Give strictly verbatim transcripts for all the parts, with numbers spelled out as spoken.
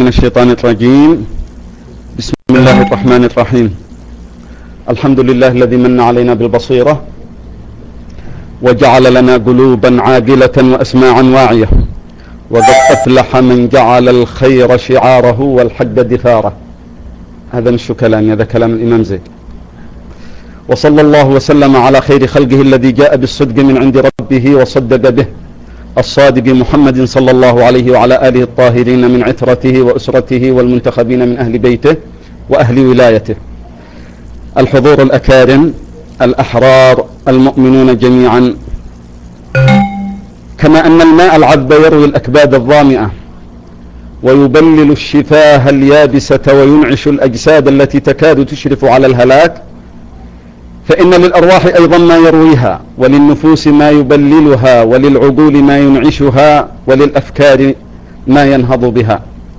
من الشيطان الرجيم. بسم الله الرحمن الرحيم. الحمد لله الذي من علينا بالبصيرة وجعل لنا قلوبا عاقلة وأسماعا واعية، وقد أفلح من جعل الخير شعاره والحق دثاره. هذا مش كلامي، هذا كلام الإمام زيد. وصلى الله وسلم على خير خلقه الذي جاء بالصدق من عند ربه وصدق به، الصادق محمد صلى الله عليه وعلى آله الطاهرين من عترته وأسرته والمنتخبين من أهل بيته وأهل ولايته. الحضور الأكارم الأحرار المؤمنون جميعا، كما أن الماء العذب يروي الأكباد الظامئة ويبلل الشفاه اليابسة وينعش الأجساد التي تكاد تشرف على الهلاك، فإن للأرواح أيضا ما يرويها، وللنفوس ما يبللها، وللعقول ما ينعشها، وللأفكار ما ينهض بها.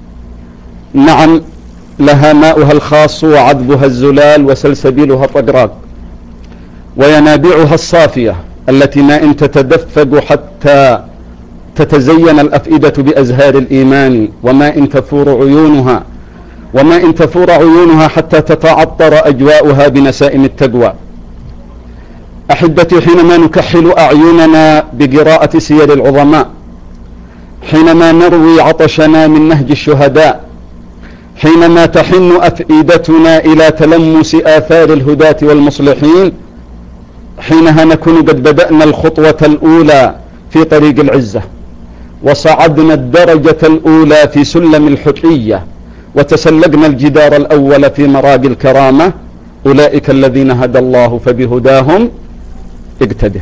نعم، لها ماؤها الخاص وعذبها الزلال وسلسبيلها الرقراق، وينابيعها الصافية التي ما إن تتدفق حتى تتزين الأفئدة بأزهار الإيمان، وما إن تفور عيونها وما إن تفور عيونها حتى تتعطر أجواؤها بنسائم التقوى. أحبتي، حينما نكحل أعيننا بقراءة سير العظماء، حينما نروي عطشنا من نهج الشهداء، حينما تحن أفئدتنا إلى تلمس آثار الهداة والمصلحين، حينها نكون قد بدأنا الخطوة الأولى في طريق العزة، وصعدنا الدرجة الأولى في سلم الحرية، وتسلقنا الجدار الأول في مراقي الكرامة. أولئك الذين هدى الله فبهداهم اقتده.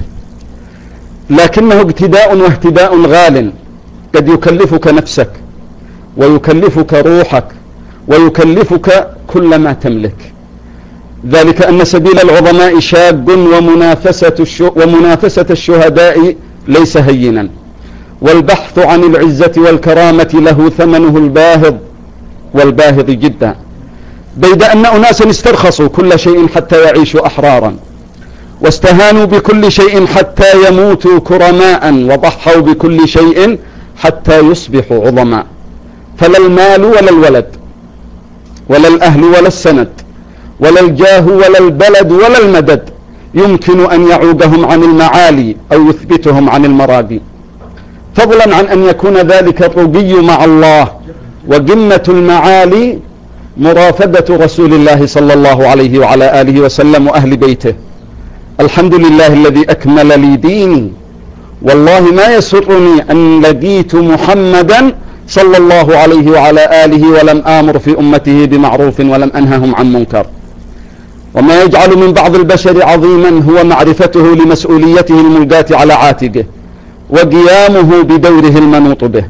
لكنه اقتداء واهتداء غال، قد يكلفك نفسك ويكلفك روحك ويكلفك كل ما تملك. ذلك أن سبيل العظماء شاق، ومنافسة, الشو ومنافسة الشهداء ليس هينا، والبحث عن العزة والكرامة له ثمنه الباهظ والباهظ جدا. بيد أن أناسا استرخصوا كل شيء حتى يعيشوا أحرارا، واستهانوا بكل شيء حتى يموتوا كرماء، وضحوا بكل شيء حتى يصبحوا عظماء. فلا المال ولا الولد ولا الأهل ولا السند ولا الجاه ولا البلد ولا المدد يمكن أن يعوقهم عن المعالي أو يثبتهم عن المراقي، فضلا عن أن يكون ذلك الرقي مع الله وقمة المعالي مرافقة رسول الله صلى الله عليه وعلى آله وسلم وأهل بيته. الحمد لله الذي أكمل لي ديني، والله ما يسرني أن لقيت محمدا صلى الله عليه وعلى آله ولم آمر في أمته بمعروف ولم أنههم عن منكر. وما يجعل من بعض البشر عظيما هو معرفته لمسؤوليته الملقاة على عاتقه، وقيامه بدوره المنوط به.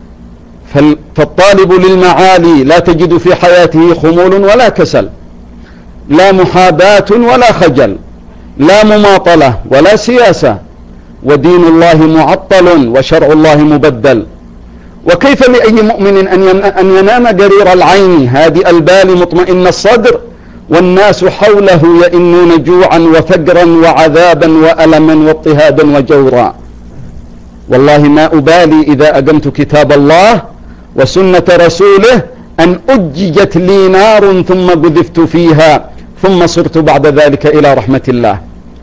فالطالب للمعالي لا تجد في حياته خمول ولا كسل، لا محاباة ولا خجل، لا مماطلة ولا سياسة، ودين الله معطل وشرع الله مبدل. وكيف لأي مؤمن أن ينام قرير العين هادئ البال مطمئن الصدر، والناس حوله يئنون جوعا وفقرا وعذابا وألما واضطهادا وجورا؟ والله ما أبالي إذا أقمت كتاب الله وسنة رسوله أن أججت لي نار ثم قذفت فيها، ثم صرت بعد ذلك إلى رحمة الله.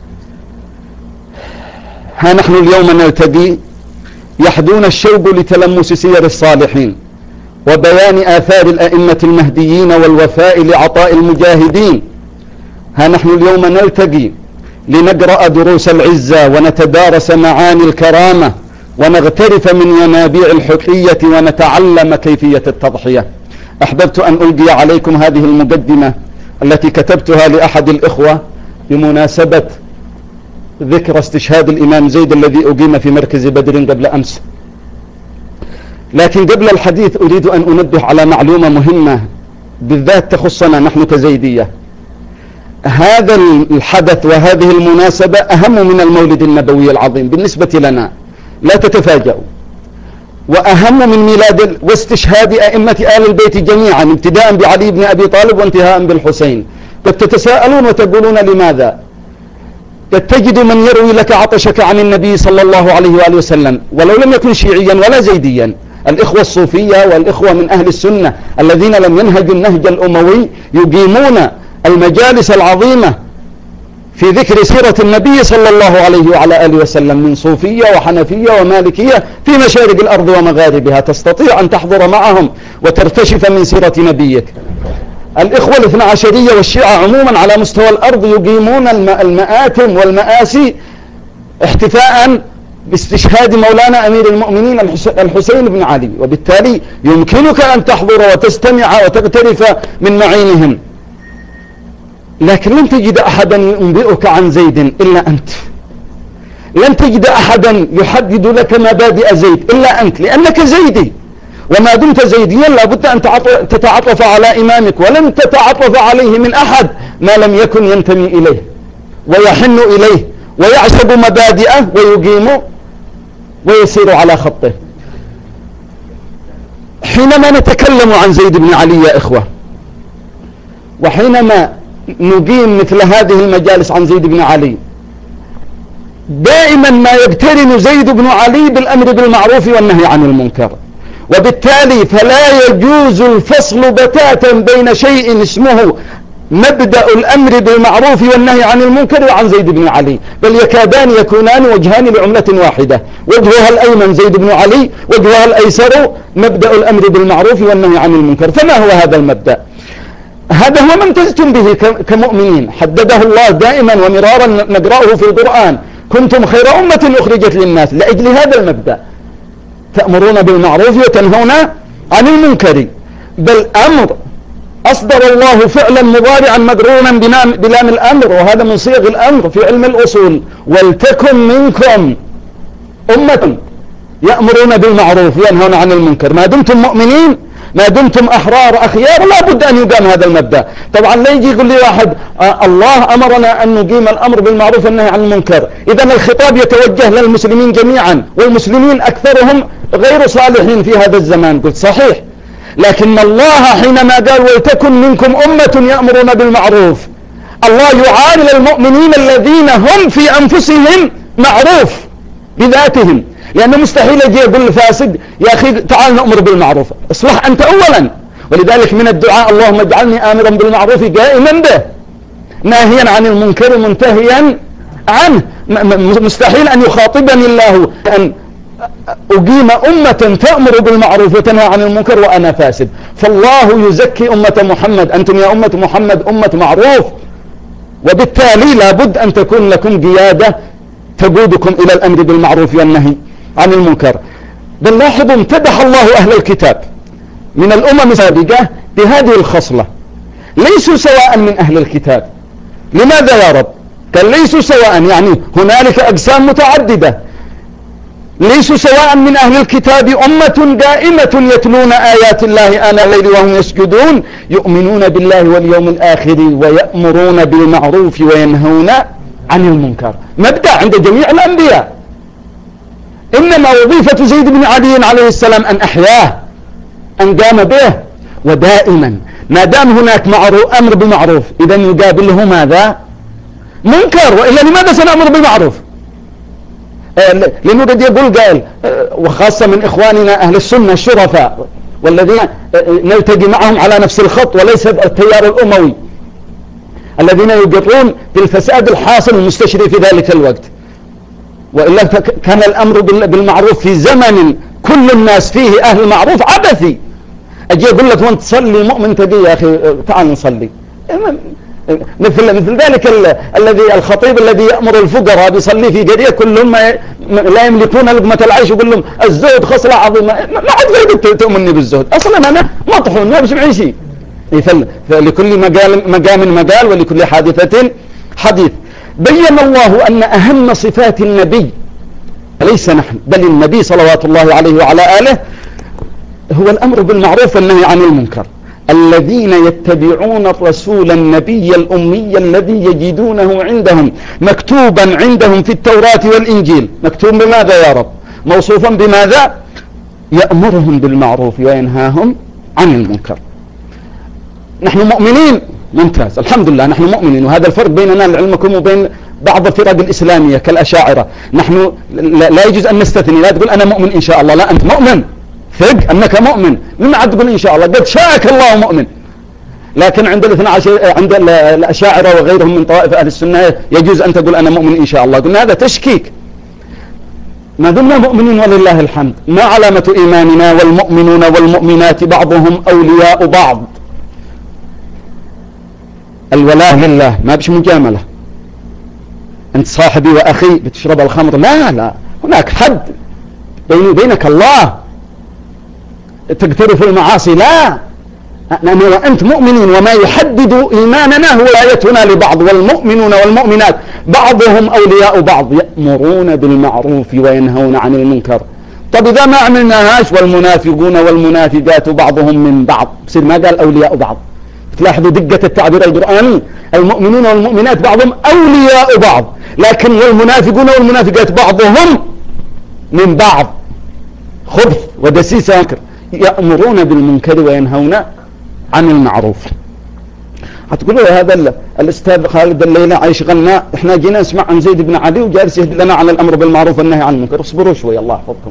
ها نحن اليوم نلتقي يحدون الشوق لتلمس سير الصالحين وبيان آثار الأئمة المهديين والوفاء لعطاء المجاهدين. ها نحن اليوم نلتقي لنقرأ دروس العزة ونتدارس معاني الكرامة ونغترف من ينابيع الحرية ونتعلم كيفية التضحية. أحببت أن ألقي عليكم هذه المقدمة التي كتبتها لأحد الإخوة بمناسبة ذكر استشهاد الإمام زيد الذي أقيم في مركز بدر قبل أمس. لكن قبل الحديث أريد أن أنبه على معلومة مهمة بالذات تخصنا نحن كزيدية. هذا الحدث وهذه المناسبة أهم من المولد النبوي العظيم بالنسبة لنا، لا تتفاجئوا، وأهم من ميلاد واستشهاد أئمة آل البيت جميعا، ابتداء بعلي بن أبي طالب وانتهاء بالحسين. قد تتساءلون وتقولون لماذا؟ قد تجد من يروي لك عطشك عن النبي صلى الله عليه وآله وسلم ولو لم يكن شيعيا ولا زيديا، الإخوة الصوفية والإخوة من أهل السنة الذين لم ينهجوا النهج الأموي يقيمون المجالس العظيمة في ذكر سيرة النبي صلى الله عليه وعلى آله وسلم من صوفية وحنفية ومالكية في مشارق الأرض ومغاربها، تستطيع أن تحضر معهم وترتشف من سيرة نبيك. الإخوة الاثنى عشرية والشيعة عموما على مستوى الأرض يقيمون المآتم والمآسي احتفاء باستشهاد مولانا أمير المؤمنين الحسين بن علي، وبالتالي يمكنك أن تحضر وتستمع وتغترف من معينهم، لكن لن تجد أحدا ينبئك عن زيد إلا أنت، لن تجد أحدا يحدد لك مبادئ زيد إلا أنت، لأنك زيدي، وما دمت زيديا لابد أن تتعطف على إمامك، ولن تتعطف عليه من أحد ما لم يكن ينتمي إليه ويحن إليه ويعشق مبادئه ويقيم ويسير على خطه. حينما نتكلم عن زيد بن علي يا إخوة، وحينما نقيم مثل هذه المجالس عن زيد بن علي، دائما ما يقترن زيد بن علي بالأمر بالمعروف والنهي عن المنكر، وبالتالي فلا يجوز الفصل بتاتا بين شيء اسمه مبدأ الأمر بالمعروف والنهي عن المنكر وعن زيد بن علي، بل يكادان يكونان وجهان لعملة واحدة، وجهها الأيمن زيد بن علي، وجهها الأيسر مبدأ الأمر بالمعروف والنهي عن المنكر. فما هو هذا المبدأ؟ هذا هو ما امتزتم به كمؤمنين، حدده الله دائما ومرارا نقرأه في القرآن: كنتم خير أمة أخرجت للناس. لأجل هذا المبدأ تأمرون بالمعروف وتنهون عن المنكر، بل أمر أصدر الله فعلا مضارعا مقرونا بلام الأمر، وهذا من صيغ الأمر في علم الأصول: ولتكن منكم أمة يأمرون بالمعروف وينهون عن المنكر. ما دمتم مؤمنين، ما دمتم أحرار أخيار، لا بد أن يقام هذا المبدأ. طبعا لا يجي يقول لي واحد آه الله أمرنا أن نقيم الأمر بالمعروف والنهي عن المنكر، إذا الخطاب يتوجه للمسلمين جميعا، والمسلمين أكثرهم غير صالحين في هذا الزمان. قلت صحيح، لكن الله حينما قال ولتكن منكم أمة يأمرون بالمعروف، الله يعامل المؤمنين الذين هم في أنفسهم معروف بذاتهم، لأنه مستحيل يجي يقول الفاسد: يا أخي تعال نأمر بالمعروف، اصلح أنت أولا. ولذلك من الدعاء: اللهم اجعلني آمرا بالمعروف قائما به، ناهيا عن المنكر منتهيا عنه. مستحيل أن يخاطبني الله أن أقيم أمة تأمر بالمعروف وتنهى عن المنكر وأنا فاسد. فالله يزكي أمة محمد: أنتم يا أمة محمد أمة معروف، وبالتالي لابد أن تكون لكم قيادة تقودكم إلى الأمر بالمعروف والنهي عن المنكر. بل لاحظوا امتدح الله أهل الكتاب من الأمم السابقة بهذه الخصلة: ليسوا سواء من أهل الكتاب. لماذا يا رب؟ قال ليسوا سواء، يعني هنالك أقسام متعددة. ليسوا سواء من أهل الكتاب أمة قائمة يتلون آيات الله آناء الليل وهم يسجدون، يؤمنون بالله واليوم الآخر ويأمرون بالمعروف وينهون عن المنكر. مبدأ عند جميع الأنبياء، إنما وظيفة زيد بن علي عليه السلام أن أحياه، أن قام به. ودائما ما دام هناك أمر بالمعروف، إذا يقابله ماذا؟ منكر. وإلا لماذا سنأمر بالمعروف؟ لأنه قد يقول قائل، وخاصة من إخواننا أهل السنة الشرفاء والذين نلتقي معهم على نفس الخط وليس التيار الأموي، الذين يقرون بالفساد الحاصل المستشري في ذلك الوقت. وإلا كان الأمر بالمعروف في زمن كل الناس فيه أهل المعروف عبثي. أجي أقول لك وانت تصلي مؤمن تقي يا أخي تعال نصلي، مثل مثل ذلك الذي الخطيب الذي يأمر الفقراء بيصلي في قرية كلهم لا يملكون لقمة العيش، يقول لهم الزهد خصلة عظيمة. ما عاد فايدة تؤمني بالزهد، أصلا أنا مطحون ما بسمع شيء. فلكل مقام مقام مقال ولكل حادثة حديث. بين الله أن أهم صفات النبي ليس نحن بل النبي صلوات الله عليه وعلى آله هو الأمر بالمعروف والنهي عن المنكر. الذين يتبعون الرسول النبي الأمي الذي يجدونه عندهم مكتوبا عندهم في التوراة والإنجيل. مكتوب بماذا يا رب؟ موصوفا بماذا؟ يأمرهم بالمعروف وينهاهم عن المنكر. نحن مؤمنين، ممتاز، الحمد لله نحن مؤمنين، وهذا الفرق بيننا لعلمكم وبين بعض الفرق الإسلامية كالأشاعرة. نحن لا يجوز أن نستثني، لا تقول أنا مؤمن إن شاء الله، لا، أنت مؤمن ثق أنك مؤمن، لما عاد تقول إن شاء الله؟ قد شاءك الله مؤمن. لكن عند الاثنى عشر عند الأشاعرة وغيرهم من طوائف أهل السنة يجوز أن تقول أنا مؤمن إن شاء الله. قلنا هذا تشكيك، ما دمنا مؤمنين ولله الحمد. ما علامة إيماننا؟ والمؤمنون والمؤمنات بعضهم أولياء بعض. الولاء لله، ما بش مجاملة. أنت صاحبي وأخي بتشرب الخمر، لا لا، هناك حد بيني وبينك الله. تقترف المعاصي، لا، نحن وأنت مؤمنين، وما يحدد إيماننا هو آيتنا لبعض. والمؤمنون والمؤمنات بعضهم أولياء بعض يأمرون بالمعروف وينهون عن المنكر. طب إذا ما عملناهاش، والمنافقون والمنافقات بعضهم من بعض، بصير ما قال أولياء بعض. تلاحظوا دقة التعبير القرآني، المؤمنون والمؤمنات بعضهم أولياء بعض، لكن والمنافقون والمنافقات بعضهم من بعض. خبث ودسيسة. يأمرون بالمنكر وينهون عن المعروف. هتقولوا هذا الأستاذ خالد الليلة عيشغلنا، احنا جينا نسمع عن زيد بن علي وجالس يهد لنا عن الأمر بالمعروف والنهي عن المنكر. اصبروا شوي الله يحفظكم.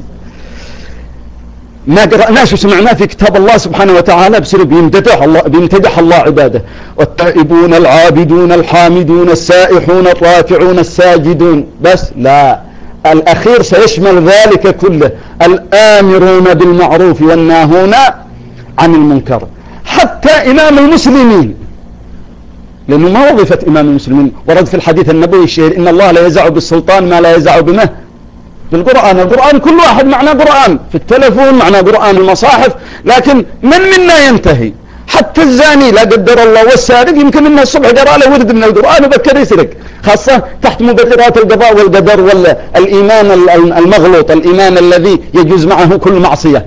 ما قرأناش وسمعناه في كتاب الله سبحانه وتعالى، بصير بيمتدح الله بيمتدح الله عباده. والتائبون العابدون الحامدون السائحون الرافعون الساجدون، بس لا، الأخير سيشمل ذلك كله، الآمرون بالمعروف والناهون عن المنكر. حتى إمام المسلمين، لأنه ما وظيفة إمام المسلمين، ورد في الحديث النبوي الشهير إن الله لا يزع بالسلطان ما لا يزع بمه. بالقرآن، القرآن كل واحد معناه قرآن، في التلفون معناه قرآن، المصاحف، لكن من منا ينتهي؟ حتى الزاني لا قدر الله والسارق يمكن إنه الصبح قرأ له ورد من القرآن وبكر يسرق، خاصة تحت مبررات القضاء والقدر والإيمان المغلوط، الإيمان الذي يجوز معه كل معصية.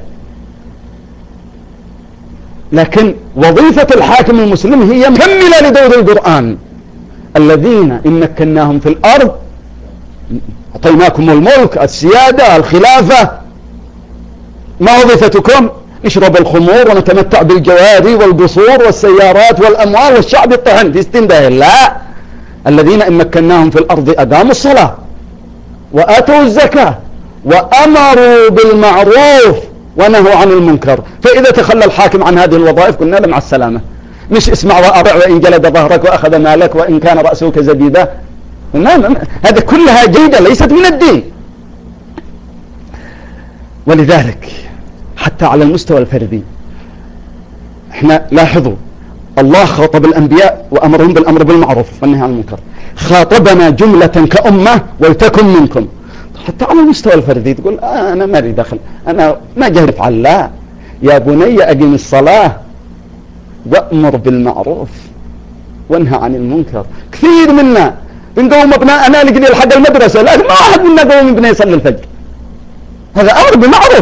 لكن وظيفة الحاكم المسلم هي مكملة لدور القرآن. الذين إن مكناهم في الأرض أعطيناكم الملك، السيادة، الخلافة. ما وظيفتكم؟ نشرب الخمور ونتمتع بالجواري والقصور والسيارات والأموال والشعب الطهن في استنده. لا، الذين إن مكناهم في الأرض أقاموا الصلاة وآتوا الزكاة وأمروا بالمعروف ونهوا عن المنكر. فإذا تخلى الحاكم عن هذه الوظائف قلنا له مع السلامة. مش اسمع وأطع وإن جلد ظهرك وأخذ مالك وإن كان رأسه كزبيدة. هذا كلها جيدة ليست من الدين. ولذلك حتى على المستوى الفردي احنا لاحظوا الله خاطب الأنبياء وأمرهم بالأمر بالمعروف والنهي عن المنكر، خاطبنا جملة كأمة ولتكن منكم. حتى على المستوى الفردي تقول آه أنا ما لي دخل، أنا ما جاي أفعل. لا، يا بني أقم الصلاة وأمر بالمعروف وانهى عن المنكر. كثير منا بنقوم أبناء أنا لقني لحد المدرسة، لكن ما أحد منا قوم ابنه يصلي الفجر. هذا أمر بالمعروف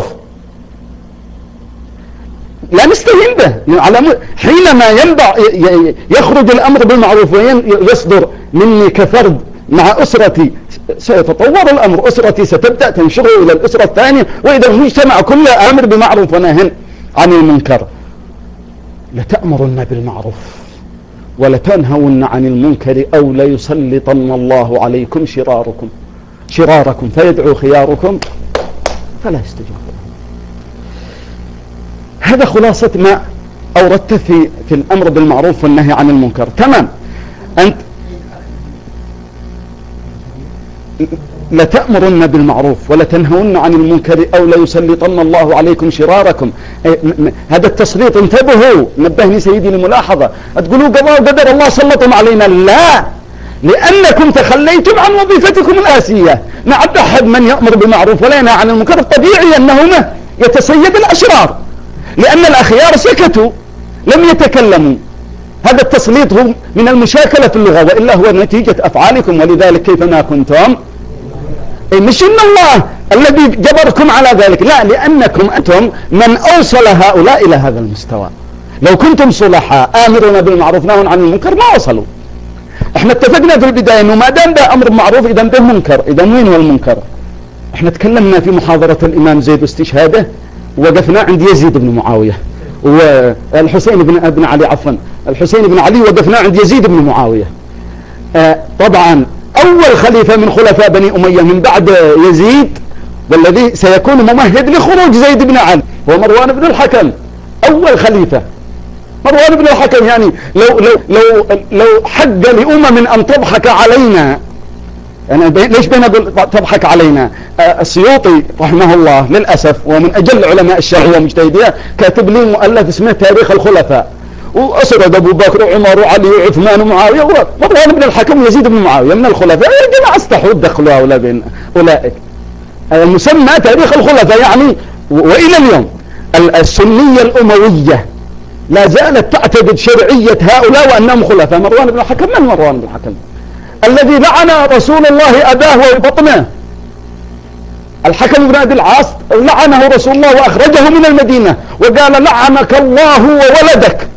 لا نستهين به. على م... حينما ينبع يخرج الأمر بالمعروف ويصدر مني كفرد مع أسرتي، سيتطور الأمر، أسرتي ستبدأ تنشره إلى الأسرة الثانية، وإذا المجتمع كله أمر بمعروف ونهي عن المنكر. لتأمرن بالمعروف ولتنهون عن المنكر أو ليسلطن الله عليكم شراركم شراركم فيدعو خياركم فلا يستجيبون. هذا خلاصة ما أوردت في في الأمر بالمعروف والنهي عن المنكر. تمام. أنت لتأمرن بالمعروف ولتنهون عن المنكر أو ليسلطن الله عليكم شراركم. هذا التسليط انتبهوا، نبهني سيدي لملاحظة. تقولوا قضاء وقدر الله سلطهم علينا، لا، لأنكم تخليتم عن وظيفتكم الأساسية. نعد أحد من يأمر بالمعروف ولا ينهى عن المنكر الطبيعي أنه يتسيد الأشرار، لأن الأخيار سكتوا لم يتكلموا. هذا التسليط هو من المشاكلة في اللغة، وإلا هو نتيجة أفعالكم. ولذلك كيفما كنتم، مش إن الله الذي جبركم على ذلك، لا، لأنكم أنتم من أوصل هؤلاء إلى هذا المستوى. لو كنتم صلحاء آمرون بالمعروف ناهون عن المنكر ما وصلوا. احنا اتفقنا في البداية انه ما دام ده امر معروف اذا ده منكر. اذا وين هو المنكر؟ احنا تكلمنا في محاضرة الامام زيد واستشهاده، وقفنا عند يزيد بن معاوية والحسين بن ابن علي عفوا الحسين بن علي، وقفنا عند يزيد بن معاوية. آه طبعا اول خليفة من خلفاء بني امية من بعد يزيد والذي سيكون ممهد لخروج زيد بن علي هو مروان بن الحكم أول خليفة. مروان بن الحكم يعني لو لو لو لو حق لأمم أن تضحك علينا، يعني ليش بين تضحك علينا؟ السيوطي رحمه الله للأسف ومن أجل علماء الشرع ومجتهديه كاتب لي مؤلف اسمه تاريخ الخلفاء، وأسرد أبو بكر وعمر وعلي وعثمان ومعاوية ومروان بن الحكم ويزيد بن معاوية من الخلفاء. يا جماعة استحوا دخلوا هؤلاء بين أولئك. المسمى تاريخ الخلفاء يعني، وإلى اليوم السنية الأموية لا زالت تعتقد شرعية هؤلاء وأنهم خلفاء. مروان بن الحكم من مروان بن الحكم؟ الذي لعن رسول الله أباه وبطنه. الحكم بن أبي العاص لعنه رسول الله وأخرجه من المدينة وقال لعنك الله وولدك.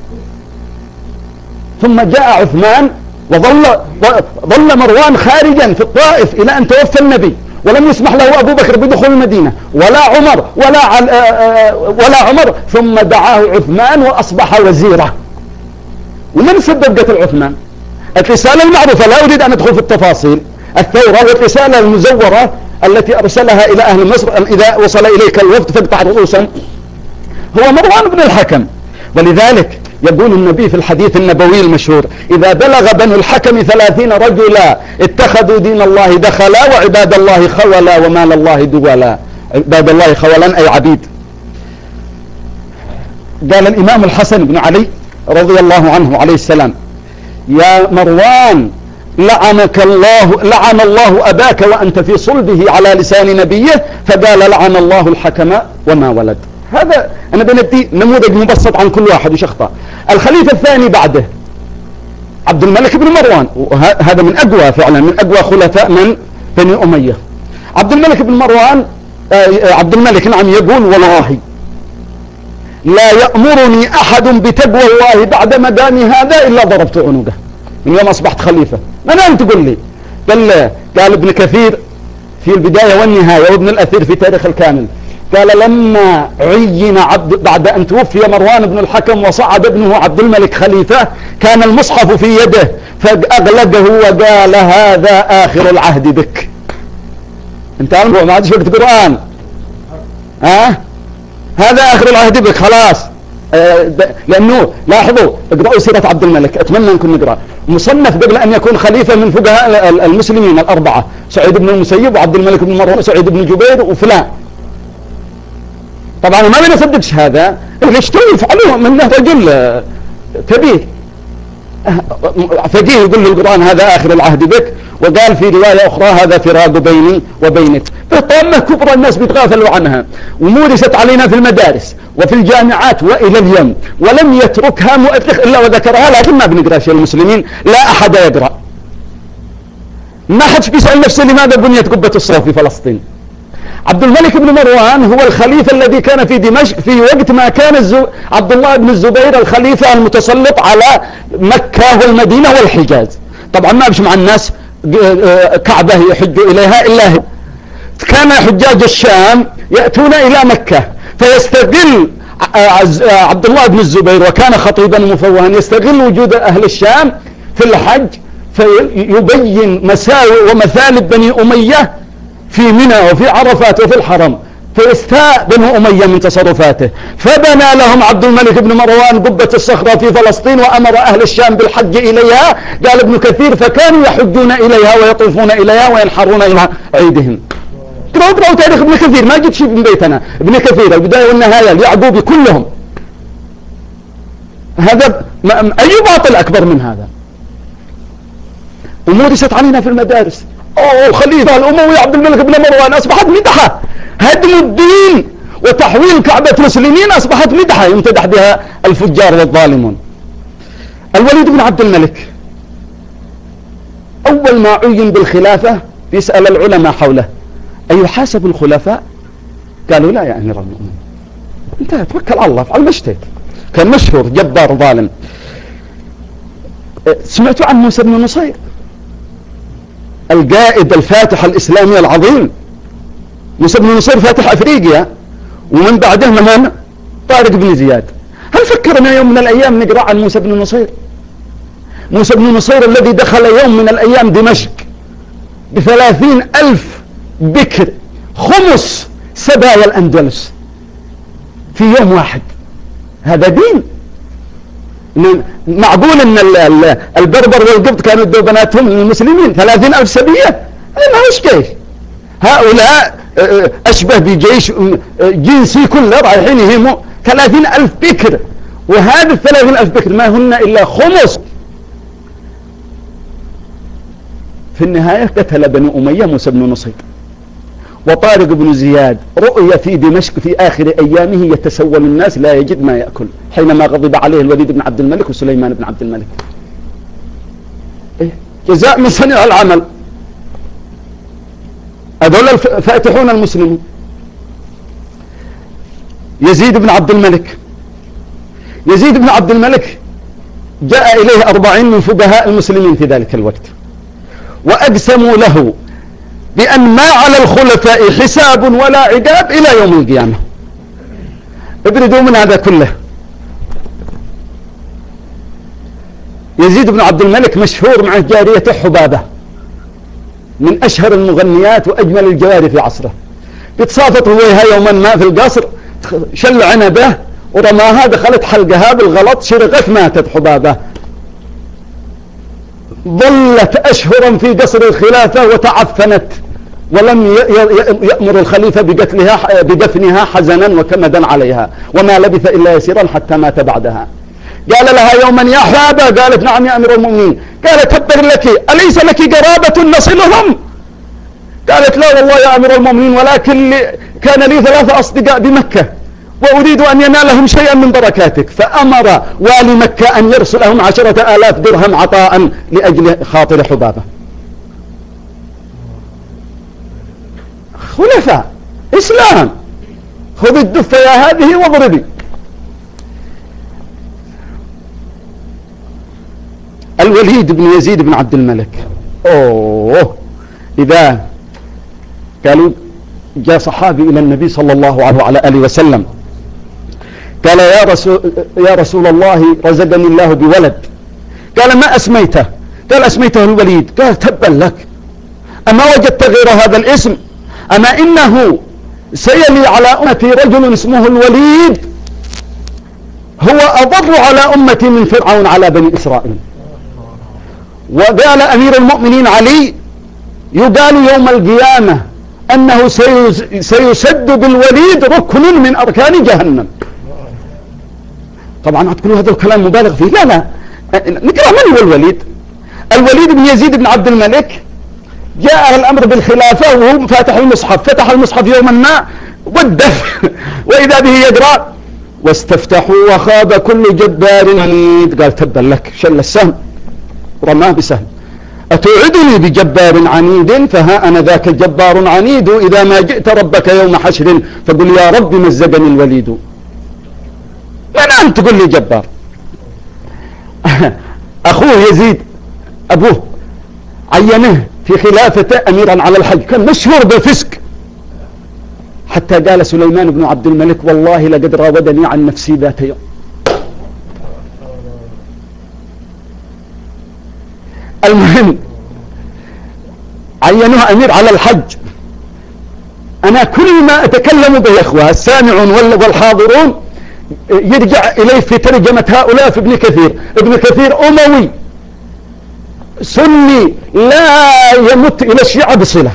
ثم جاء عثمان وظل ظل مروان خارجا في الطائف إلى أن توفى النبي، ولم يسمح له أبو بكر بدخول المدينة ولا عمر ولا ولا عمر. ثم دعاه عثمان وأصبح وزيره. ومن سبب قتل عثمان؟ الرسالة المعروفة، لا أريد أن أدخل في التفاصيل، الثورة والرسالة المزورة التي أرسلها إلى أهل مصر أن إذا وصل إليك الوفد فاقطع رؤوسا، هو مروان بن الحكم. ولذلك يقول النبي في الحديث النبوي المشهور: إذا بلغ بنو الحكم ثلاثين رجلا اتخذوا دين الله دخلا وعباد الله خولا ومال الله دولا. عباد الله خولا أي عبيد. قال الإمام الحسن بن علي رضي الله عنه عليه السلام: يا مروان لعنك الله لعن الله أباك وأنت في صلبه على لسان نبيه، فقال لعن الله الحكم وما ولد. هذا أنا بندي نموذج مبسط عن كل واحد وش أخطأ. الخليفة الثاني بعده عبد الملك بن مروان، وهذا من أقوى فعلا من أقوى خلفاء من بني أمية. عبد الملك بن مروان عبد الملك نعم يقول: والله لا يأمرني أحد بتقوى الله بعد مدامي هذا إلا ضربت عنقه من يوم أصبحت خليفة. من أنت تقول لي؟ قال قال ابن كثير في البداية والنهاية وابن الأثير في تاريخ الكامل، قال لما عين عبد بعد أن توفي مروان بن الحكم وصعد ابنه عبد الملك خليفة كان المصحف في يده فأغلقه وقال: هذا آخر العهد بك. انت عارف ما عادش وقت قرآن، ها أه؟ هذا آخر العهد بك خلاص. أه لأنه لاحظوا اقرأوا سيرة عبد الملك، أتمنى أنكم نقرأ مصنف قبل أن يكون خليفة من فقهاء المسلمين الأربعة: سعيد بن المسيب وعبد الملك بن مروان وسعيد بن جبير وفلان. طبعا ما بنصدقش هذا، ليش تو يفعلوه منه رجل كبير فقيه يقول له القرآن هذا آخر العهد بك. وقال في رواية أخرى: هذا فراق بيني وبينك. طامة كبرى الناس بيتغافلوا عنها ومورست علينا في المدارس وفي الجامعات وإلى اليوم، ولم يتركها مؤرخ إلا وذكرها، لكن ما بنقرأ شيء المسلمين، لا أحد يقرأ. ما حدش بيسأل نفسه لماذا بنيت قبة الصوف في فلسطين. عبد الملك بن مروان هو الخليفة الذي كان في دمشق في وقت ما كان الزو... عبد الله بن الزبير الخليفة المتسلط على مكة والمدينة والحجاز. طبعا ما بش مع الناس كعبة يحجوا إليها إلا هو. كان حجاج الشام يأتون إلى مكة فيستغل عبد الله بن الزبير وكان خطيبا مفوها يستغل وجود أهل الشام في الحج فيبين مساوئ ومثالب بني أمية في منى وفي عرفات وفي الحرم، فيستاء بنو أمية من تصرفاته، فبنى لهم عبد الملك بن مروان قبة الصخرة في فلسطين وأمر أهل الشام بالحج إليها. قال ابن كثير: فكانوا يحجون إليها ويطوفون إليها وينحرون إلى عيدهم. اقرأوا اقرأوا تاريخ ابن كثير، ما جيت شيء من بيتنا. ابن كثير البداية والنهاية اليعقوبي كلهم. هذا أي باطل أكبر من هذا؟ ومورست علينا في المدارس. أوه الخليفة الأموي عبد الملك بن مروان أصبحت مدحة، هدم الدين وتحويل كعبة المسلمين أصبحت مدحة يمتدح بها الفجار والظالمون. الوليد بن عبد الملك أول ما عين بالخلافة يسأل العلماء حوله: أيحاسب الخلفاء؟ قالوا: لا يا أمير المؤمنين، أنت توكل على الله افعل ما شئت. كان مشهور جبار ظالم. سمعتوا عن موسى بن نصير القائد الفاتح الإسلامي العظيم؟ موسى بن نصير فاتح أفريقيا ومن بعده من طارق بن زياد. هل فكرنا يوم من الأيام نقرأ عن موسى بن نصير؟ موسى بن نصير الذي دخل يوم من الأيام دمشق بثلاثين ألف بكر خمس سبايا الأندلس في يوم واحد. هذا دين؟ معقول ان البربر والقبط كانوا يدوا بناتهم للمسلمين ثلاثين ألف سبية؟ ما هوش كيف. هؤلاء أشبه بجيش جنسي كله رايحين يهموا ثلاثين ألف بكر، وهذا الثلاثين ألف بكر ما هن إلا خمس. في النهاية قتل بني أمية موسى بن نصير. وطارق بن زياد رؤي في دمشق في آخر أيامه يتسول الناس لا يجد ما يأكل، حينما غضب عليه الوليد بن عبد الملك وسليمان بن عبد الملك. إيه؟ جزاء من صنع العمل. هذول الفاتحون المسلمون. يزيد بن عبد الملك يزيد بن عبد الملك جاء إليه أربعين من فقهاء المسلمين في ذلك الوقت، وأقسموا له بأن ما على الخلفاء حساب ولا عقاب إلى يوم القيامة. ابردوا من هذا كله. يزيد بن عبد الملك مشهور مع جاريته حبابة، من أشهر المغنيات وأجمل الجواري في عصره. بتصافط وياها يوما ما في القصر، شل عنبه ورماها، دخلت حلقها بالغلط، شرقت، ماتت حبابة. ظلت أشهرا في قصر الخلافة وتعفنت، ولم يأمر الخليفة بقتلها بدفنها حزنا وكمدا عليها، وما لبث إلا يسيرا حتى مات بعدها. قال لها يوما يا حبابة، قالت نعم يا أمير المؤمنين. قال تبر لك، أليس لك قرابة نصلهم؟ قالت لا والله يا أمير المؤمنين، ولكن لي كان لي ثلاثة أصدقاء بمكة وأريد أن ينالهم شيئا من بركاتك. فأمر والي مكة أن يرسلهم عشرة آلاف درهم عطاء لأجل خاطر حبابة. خلفاء إسلام. خذ الدفة يا هذه واضربي. الوليد بن يزيد بن عبد الملك، أوه إذا قالوا جاء صحابي إلى النبي صلى الله عليه وعلى آله وسلم، قال يا رسول, يا رسول الله رزقني الله بولد. قال ما أسميته؟ قال أسميته الوليد. قال تبا لك، أما وجدت غير هذا الاسم؟ أما إنه سيلي على أمتي رجل اسمه الوليد هو أضر على أمتي من فرعون على بني إسرائيل. وقال أمير المؤمنين علي يقال يوم القيامة أنه سيسد بالوليد ركن من أركان جهنم. طبعا هتقولوا هذا الكلام مبالغ فيه. لا لا، نقرأ من هو الوليد. الوليد بن يزيد بن عبد الملك جاء الأمر بالخلافة وهو فاتح المصحف، فتح المصحف يوما ما والدف وإذا به يقرأ واستفتحوا وخاب كل جبار عنيد. قال تبا لك، شل السهم رماه بسهم. أتوعدني بجبار عنيد؟ فها أنا ذاك الجبار عنيد، إذا ما جئت ربك يوم حشر فقل يا رب مزقني الوليد. لا أنت تقول لي جبار. أخوه يزيد أبوه عينه في خلافته أميرا على الحج، كان مشهور بالفسق، حتى قال سليمان بن عبد الملك والله لقد راودني عن نفسي ذات يوم. المهم عينوه أمير على الحج. أنا كل ما أتكلم به أخوة السامعون والحاضرون يرجع إليه في ترجمة هؤلاء في ابن كثير. ابن كثير أموي سني لا يمت إلى الشيعة بصلة.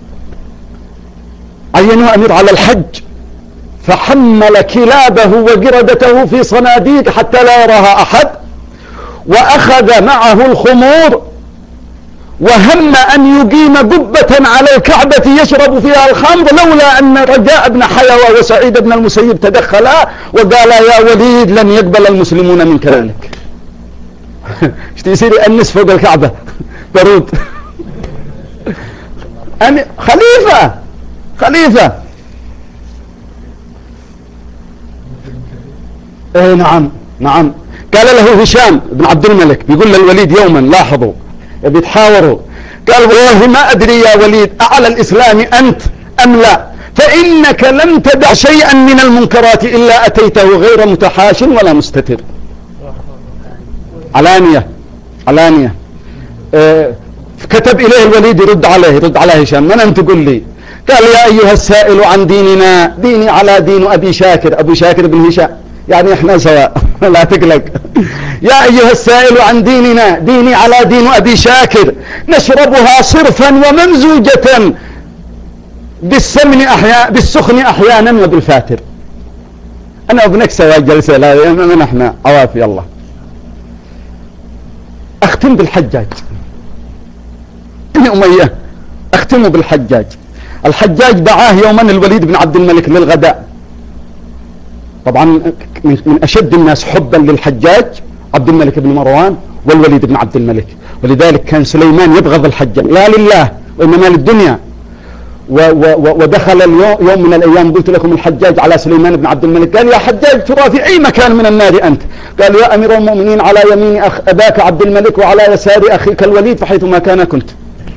عينوه أمير على الحج، فحمل كلابه وقردته في صناديق حتى لا يراها أحد، وأخذ معه الخمور، وهم أن يقيم قبة على الكعبة يشرب فيها الخمر، لولا أن رجاء بن حيوى وسعيد بن المسيب تدخلا وقال يا وليد لن يقبل المسلمون من كلامك. ايش يصير يأنس فوق الكعبة برود. أنا خليفة خليفة ايه نعم نعم. قال له هشام بن عبد الملك بيقول للوليد يوما، لاحظوا بيتحاوروا، قال والله ما أدري يا وليد أعلى الإسلام أنت أم لا، فإنك لم تدع شيئا من المنكرات إلا أتيته غير متحاش ولا مستتر. علانية علانية. اه كتب إليه الوليد يرد عليه يرد على هشام، من أنت تقول لي؟ قال يا أيها السائل عن ديننا ديني على دين أبي شاكر. أبو شاكر بن هشام يعني إحنا سواء لا تقلق. يا أيها السائل عن ديننا ديني على دين أبي شاكر نشربها صرفا وممزوجة بالسمن أحيانا بالسخن أحيانا وبالفاتر. أنا ابنك سواء جلسة لا من إحنا عوافي الله. أختم بالحجاج ابن أمية. أختم بالحجاج. الحجاج دعاه يوما الوليد بن عبد الملك للغداء. طبعا من أشد الناس حبا للحجاج عبد الملك بن مروان والوليد بن عبد الملك، ولذلك كان سليمان يبغض الحجاج لا لله وإنما للدنيا. ودخل اليوم يوم من الأيام قلت لكم الحجاج على سليمان بن عبد الملك قال يا حجاج ترى في أي مكان من النار أنت؟ قال يا أمير المؤمنين على يمين أخ أباك عبد الملك وعلى يسار أخيك الوليد فحيثما كان كنت.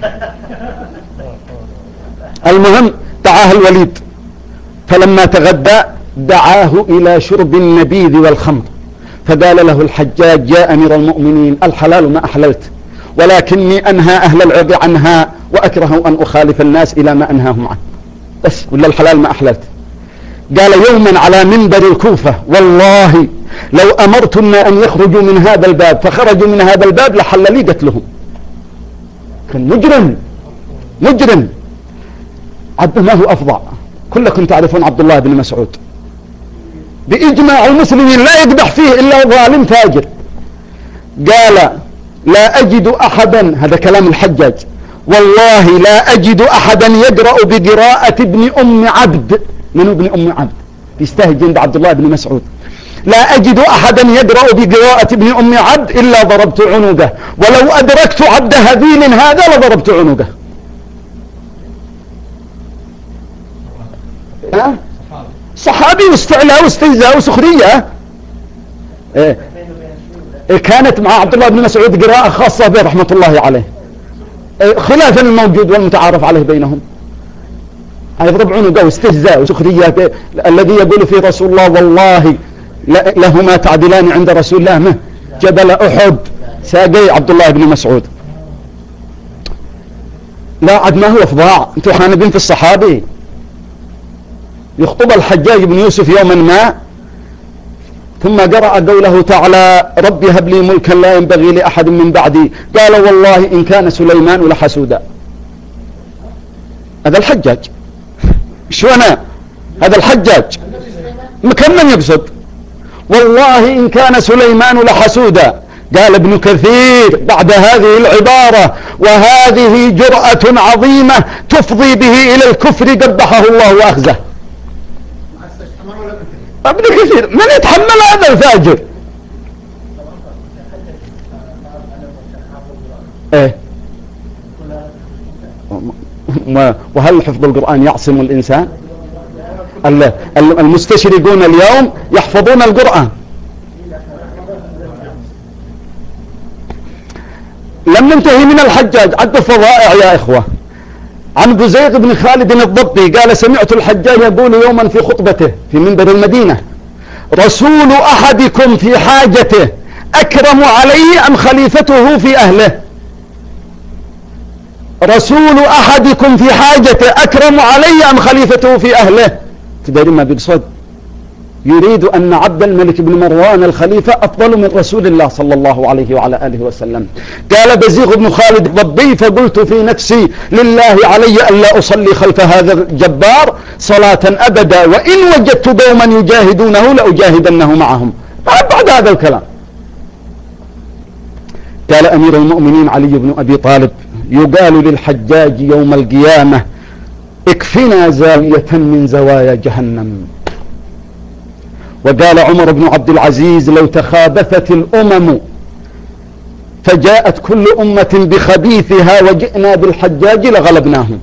المهم دعاه الوليد فلما تغدى دعاه إلى شرب النبيذ والخمر فقال له الحجاج يا أمير المؤمنين الحلال ما أحللت ولكني أنهى أهل العرض عنها وأكره أن أخالف الناس إلى ما أنهاهم عنه بس ولا الحلال ما أحللت. قال يوما على منبر الكوفة والله لو أمرت الناس أن يخرجوا من هذا الباب فخرجوا من هذا الباب لحل لي قتلهم. كان مجرم مجرم. عبد ما هو أفظع. كلكم تعرفون عبد الله بن مسعود بإجماع المسلمين لا يقدح فيه إلا ظالم فاجر. قال لا أجد أحدا هذا كلام الحجاج والله لا أجد أحدا يقرأ بقراءة ابن أم عبد. من ابن أم عبد يستهجن بعبد الله بن مسعود. لا أجد أحدا يقرأ بقراءة ابن أم عبد إلا ضربت عنقه ولو أدركت عبد هذيل هذا لضربت عنقه. ها؟ صحابي واستعلاء واستهزاء وسخرية. إيه؟ إيه كانت مع عبد الله بن مسعود قراءة خاصة به رحمة الله عليه إيه خلافا الموجود والمتعارف عليه بينهم. يضرب عنقه واستهزاء وسخرية. الذي يقول في رسول الله والله لهما تعدلان عند رسول الله ما جبل أحد ساقي عبد الله بن مسعود. لا عد ما هو افضاع. انتم حانبين في الصحابي. يخطب الحجاج بن يوسف يوما ما ثم قرأ قوله تعالى ربي هب لي ملكا لا ينبغي لأحد من بعدي قال والله إن كان سليمان لحسودا. هذا الحجاج شو أنا هذا الحجاج كم من يقصد والله إن كان سليمان لحسودا. قال ابن كثير بعد هذه العبارة وهذه جرأة عظيمة تفضي به إلى الكفر قبحه الله وأخزه. ابن كثير من يتحمل هذا الفاجر؟ ايه وهل حفظ القرآن يعصم الإنسان؟ المستشرقون اليوم يحفظون القرآن. لم ننتهي من الحجاج عد فضائع يا إخوة. عن بزيغ بن خالد الضبطي قال سمعت الحجاج يقول يوما في خطبته في منبر المدينة رسول أحدكم في حاجته أكرم عليه أم خليفته في أهله. رسول أحدكم في حاجته أكرم عليه أم خليفته في أهله. تدري ما بيقصد؟ يريد أن عبد الملك بن مروان الخليفة أفضل من رسول الله صلى الله عليه وعلى آله وسلم. قال بزيغ بن خالد الضبي فقلت في نفسي لله علي ألا أصلي خلف هذا الجبار صلاة أبدا وإن وجدت قوما يجاهدونه لأجاهدنه معهم. بعد هذا الكلام قال أمير المؤمنين علي بن أبي طالب يقال للحجاج يوم القيامة اكفنا زاوية من زوايا جهنم. وقال عمر بن عبد العزيز لو تخابثت الأمم فجاءت كل أمة بخبيثها وجئنا بالحجاج لغلبناهم.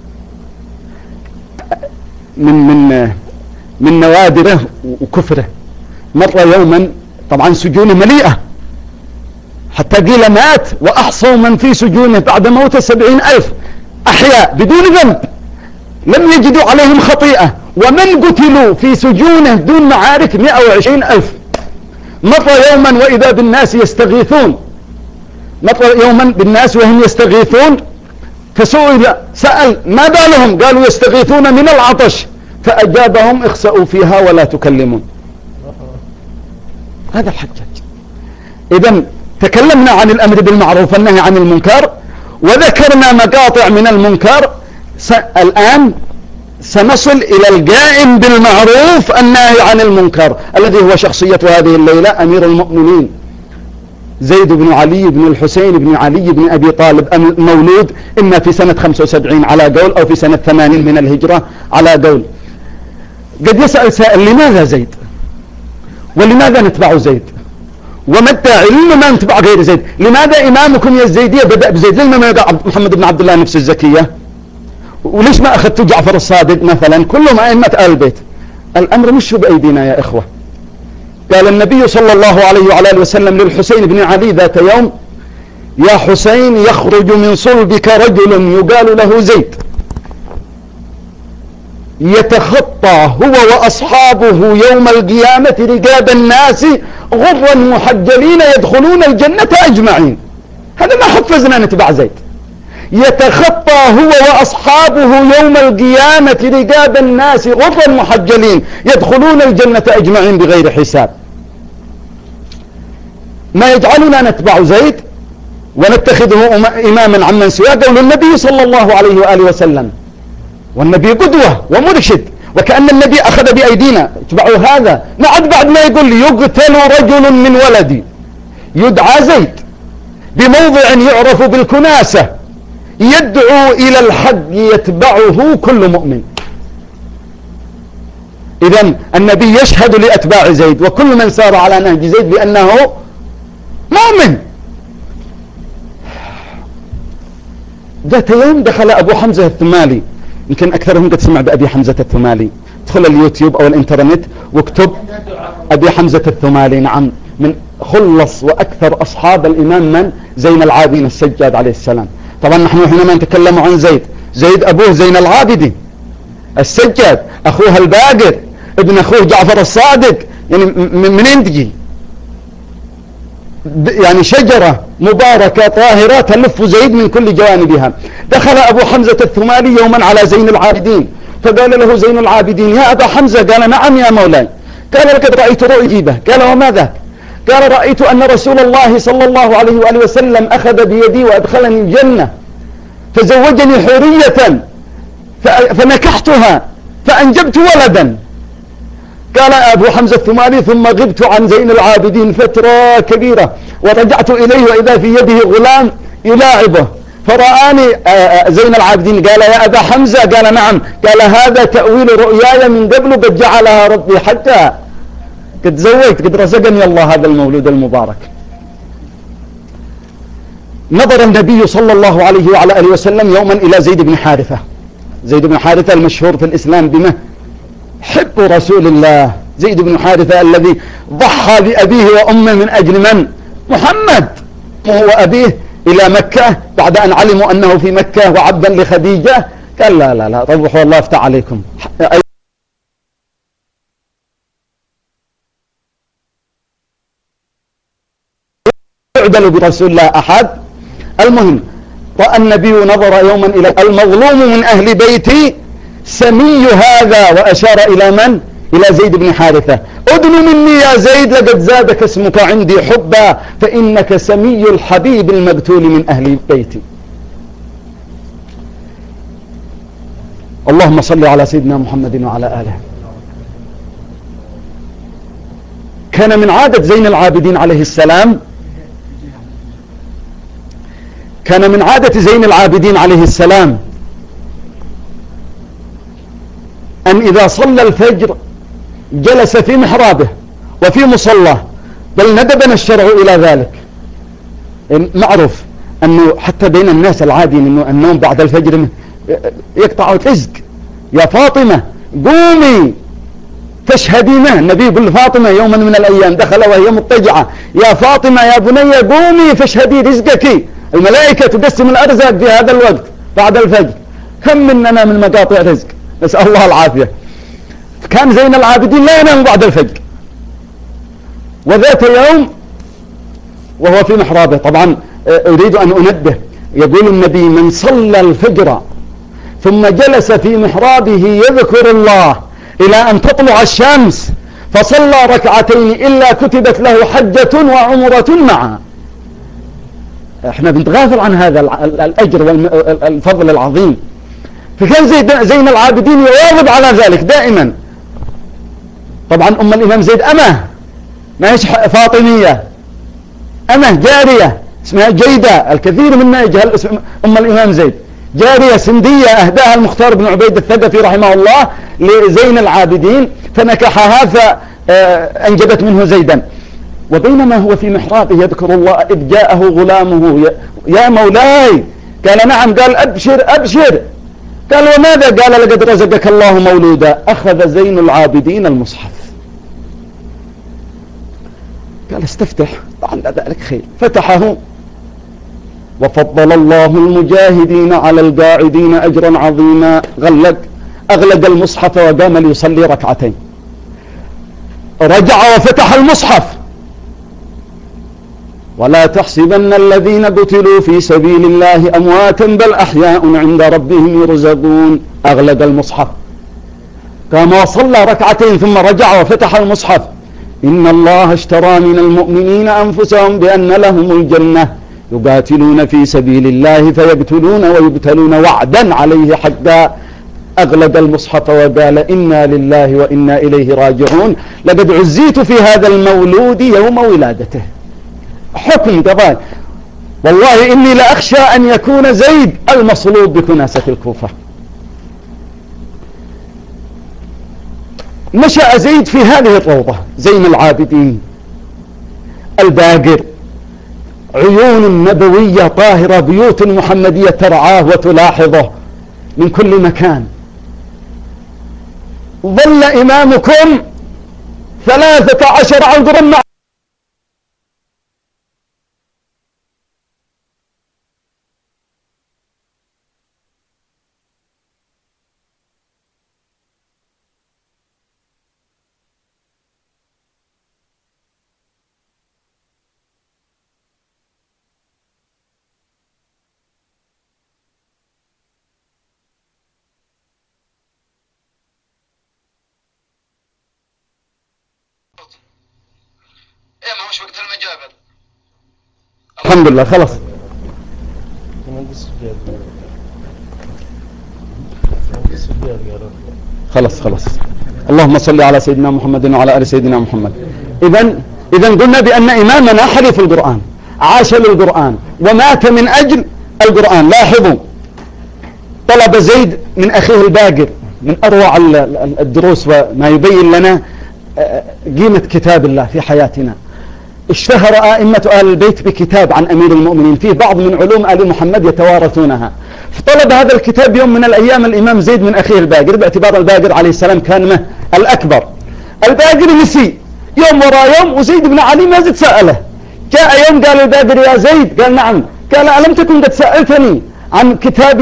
من من من نوادره وكفره مر يوما طبعا سجونه مليئة حتى قيل مات وأحصوا من في سجونه بعد موت سبعين ألف أحياء بدون ذنب لم يجدوا عليهم خطيئة ومن قتلوا في سجونه دون معارك مئة وعشرين ألف. مر يوما وإذا بالناس يستغيثون مر يوما بالناس وهم يستغيثون فسئل سأل ما بالهم؟ قالوا يستغيثون من العطش، فأجابهم اخسأوا فيها ولا تكلمون. هذا الحجاج. إذن تكلمنا عن الأمر بالمعروف والنهي عن المنكر، وذكرنا مقاطع من المنكر. الآن سنصل إلى القائم بالمعروف النهي عن المنكر الذي هو شخصية هذه الليلة أمير المؤمنين زيد بن علي بن الحسين بن علي بن أبي طالب، مولود إما في سنة خمسة وسبعين على قول أو في سنة ثمانين من الهجرة على قول. قد يسأل سائل لماذا زيد؟ ولماذا نتبع زيد؟ وما الداعي لما ما نتبع غير زيد؟ لماذا إمامكم يا الزيدية بدأ بزيد؟ لما ما يقع محمد بن عبد الله نفس الزكية؟ وليش ما أخذت جعفر الصادق مثلا؟ كلهم أئمة آل البيت. الأمر مش بأيدينا يا إخوة. قال النبي صلى الله عليه وعلى آله وسلم للحسين بن علي ذات يوم: يا حسين يخرج من صلبك رجل يقال له زيد، يتخطى هو وأصحابه يوم القيامة رقاب الناس غرا محجلين يدخلون الجنة أجمعين. هذا ما حفزنا نتبع زيد. يتخطى هو وأصحابه يوم القيامة رقاب الناس غرا محجلين يدخلون الجنة أجمعين بغير حساب. ما يجعلنا نتبع زيد ونتخذه إماما عمن سواه قول النبي صلى الله عليه وآله وسلم، والنبي قدوة ومرشد، وكأن النبي أخذ بأيدينا اتبعوا هذا. ما عاد بعد ما يقول يقتل رجل من ولدي يدعى زيد بموضع يعرف بالكناسة يدعو إلى الحق يتبعه كل مؤمن. إذن النبي يشهد لأتباع زيد وكل من سار على نهج زيد بأنه مؤمن. ذات يوم دخل أبو حمزة الثمالي، يمكن أكثرهم قد سمع بأبي حمزة الثمالي. ادخل اليوتيوب أو الإنترنت واكتب أبي حمزة الثمالي. نعم، من خلص وأكثر أصحاب الإمام من زين العابدين السجاد عليه السلام. طبعا نحن حينما نتكلم عن زيد، زيد أبوه زين العابدين السجاد، أخوه الباقر، ابن أخوه جعفر الصادق، يعني منين تجي؟ يعني شجرة مباركة طاهرة تلف زيد من كل جوانبها. دخل أبو حمزة الثمالي يوما على زين العابدين فقال له زين العابدين: يا أبا حمزة. قال: نعم يا مولاي. قال: لقد رأيت رؤيبة. قال: وما ذاك؟ قال: رأيت أن رسول الله صلى الله عليه وآله وسلم أخذ بيدي وأدخلني الجنة فزوجني حورية فنكحتها فأنجبت ولدا. قال أبو حمزة الثمالي: ثم غبت عن زين العابدين فترة كبيرة ورجعت إليه وإذا في يده غلام يلاعبه فرآني زين العابدين. قال: يا أبا حمزة. قال: نعم. قال: هذا تأويل رؤياي من قبل قد جعلها ربي حتى قد زوجت، قد رزقني الله هذا المولود المبارك. نظر النبي صلى الله عليه وعلى آله وسلم يوما إلى زيد بن حارثة. زيد بن حارثة المشهور في الإسلام بمه حب رسول الله، زيد بن حارثة الذي ضحى بأبيه وأمه من أجل من؟ محمد وأبيه إلى مكة بعد أن علموا أنه في مكة وعبدا لخديجة. قال: لا لا لا روحوا الله يفتح عليكم، يعدل برسول الله أحد. المهم رأى النبي نظر يوما إلى المظلوم من أهل بيتي سمي هذا، وأشار إلى من؟ إلى زيد بن حارثة. أدن مني يا زيد لقد زادك اسمك عندي حبا فإنك سمي الحبيب المقتول من أهل بيتي. اللهم صل على سيدنا محمد وعلى آله. كان من عادة زين العابدين عليه السلام كان من عادة زين العابدين عليه السلام أن إذا صلى الفجر جلس في محرابه وفي مصلاه، بل ندبنا الشرع إلى ذلك. معروف أنه حتى بين الناس العاديين أنه النوم بعد الفجر يقطع رزق. يا فاطمة قومي تشهدي معه. النبي يقول لفاطمة يوما من الأيام دخل وهي مضطجعة: يا فاطمة يا بني قومي فاشهدي رزقك. الملائكة تقسم الأرزاق في هذا الوقت بعد الفجر. كم مننا من مقاطع رزق، نسأل الله العافية. كان زين العابدين لا ينام بعد الفجر. وذات يوم وهو في محرابه، طبعا أريد أن أنبه يقول النبي من صلى الفجر ثم جلس في محرابه يذكر الله إلى أن تطلع الشمس فصلى ركعتين إلا كتبت له حجة وعمرة معا. احنا بنتغافل عن هذا الأجر والفضل العظيم. فكان زين العابدين يواظب على ذلك دائما. طبعا أم الإمام زيد أمه، ما هيش فاطمية، أمه جارية اسمها جيدة، الكثير منا يجهل اسم أم الإمام زيد، جارية سندية أهداها المختار بن عبيد الثقفي رحمه الله لزين العابدين فنكحها فأنجبت منه زيدا. وبينما هو في محرابه يذكر الله إذ جاءه غلامه يا مولاي، قال نعم، قال أبشر أبشر، قال وماذا؟ قال لقد رزقك الله مولودا. أخذ زين العابدين المصحف قال استفتح، طبعا ذلك خير، فتحه وفضل الله المجاهدين على القاعدين أجرا عظيما. غلق أغلق المصحف وقام ليصلي ركعتين، رجع وفتح المصحف ولا تحسبن الذين قتلوا في سبيل الله أمواتا بل أحياء عند ربهم يرزقون. أغلق المصحف، قام وصلى ركعتين ثم رجع وفتح المصحف. إن الله اشترى من المؤمنين أنفسهم بأن لهم الجنة يقاتلون في سبيل الله فيقتلون ويبتلون وعدا عليه حقا. أغلق المصحف وقال إنا لله وإنا إليه راجعون. لقد عزيت في هذا المولود يوم ولادته. حكم قضاء، والله إني لأخشى أن يكون زيد المصلوب بكناسة الكوفة. نشأ زيد في هذه الروضة، زين العابدين الباقر، عيون نبوية طاهرة، بيوت محمدية ترعاه وتلاحظه من كل مكان. ظل إمامكم ثلاثة عشر عذرا مع مش وقت المجابر. الحمد لله خلاص. خلاص خلاص. اللهم صل على سيدنا محمد وعلى آل سيدنا محمد. إذن إذن قلنا بأن إمامنا حريف القرآن، عاش للقرآن ومات من أجل القرآن. لاحظوا، طلب زيد من أخيه الباقر من أروع الدروس وما يبين لنا قيمة كتاب الله في حياتنا. اشتهر آئمة آل البيت بكتاب عن أمير المؤمنين فيه بعض من علوم آل محمد يتوارثونها. فطلب هذا الكتاب يوم من الأيام الإمام زيد من أخيه الباقر، باعتبار الباقر عليه السلام كان مه الأكبر. الباقر نسي يوم وراء يوم، وزيد بن علي ما زد سأله. جاء يوم قال الباقر يا زيد، قال نعم، قال ألم تكن قد سألتني عن كتاب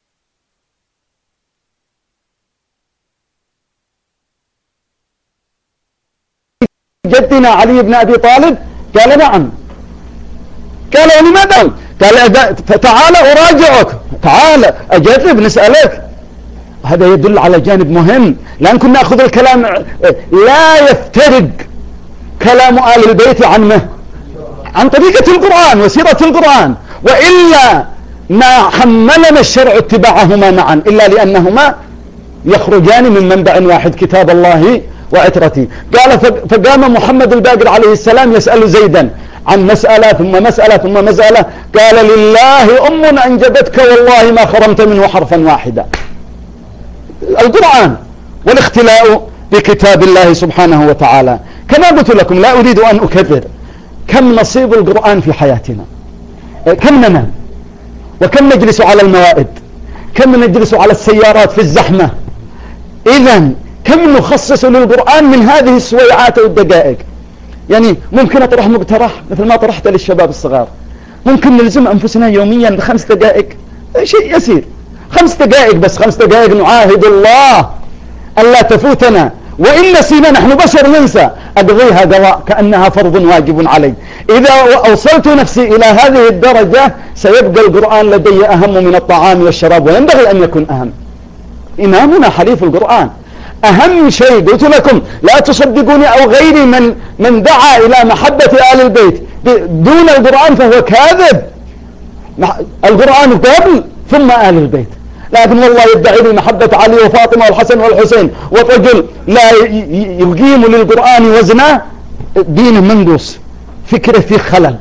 جدنا علي بن أبي طالب؟ قال نعم. قال ولماذا؟ قال فتعال أراجعك، تعال أجرب نسألك. هذا يدل على جانب مهم، لأن كنا نأخذ الكلام لا يفترق كلام آل البيت عن عن طريقة القرآن وسيرة القرآن، وإلا ما حملنا الشرع اتباعهما معا إلا لأنهما يخرجان من منبع واحد، كتاب الله وعترتي. قال فقام محمد الباقر عليه السلام يسأل زيدا عن مسألة ثم مسألة ثم مسألة. قال لله أم أنجبتك والله ما خرمت منه حرفا واحدا. القرآن والاختلاء بكتاب الله سبحانه وتعالى. كما قلت لكم لا أريد أن أكرر، كم نصيب القرآن في حياتنا، كم ننام وكم نجلس على الموائد، كم نجلس على السيارات في الزحمة. إذن كم نخصص للقرآن من هذه السويعات والدقائق. يعني ممكن أطرح مقترح مثل ما طرحت للشباب الصغار، ممكن نلزم أنفسنا يوميا بخمس دقائق، شيء يسير، خمس دقائق بس، خمس دقائق نعاهد الله ألا تفوتنا، وإن نسينا، نحن بشر ننسى، أقضيها قضاء كأنها فرض واجب علي. إذا أوصلت نفسي إلى هذه الدرجة سيبقى القرآن لدي أهم من الطعام والشراب، وينبغي أن يكون أهم. إمامنا حليف القرآن. أهم شيء قلت لكم لا تصدقوني أو غيري من من دعا إلى محبة آل البيت دون القرآن فهو كاذب. القرآن قبل ثم آل البيت، لكن والله يدعي لي محبة علي وفاطمة والحسن والحسين، والرجل لا يقيم للقرآن وزنه، دينه منقوص، فكره فيه خلل.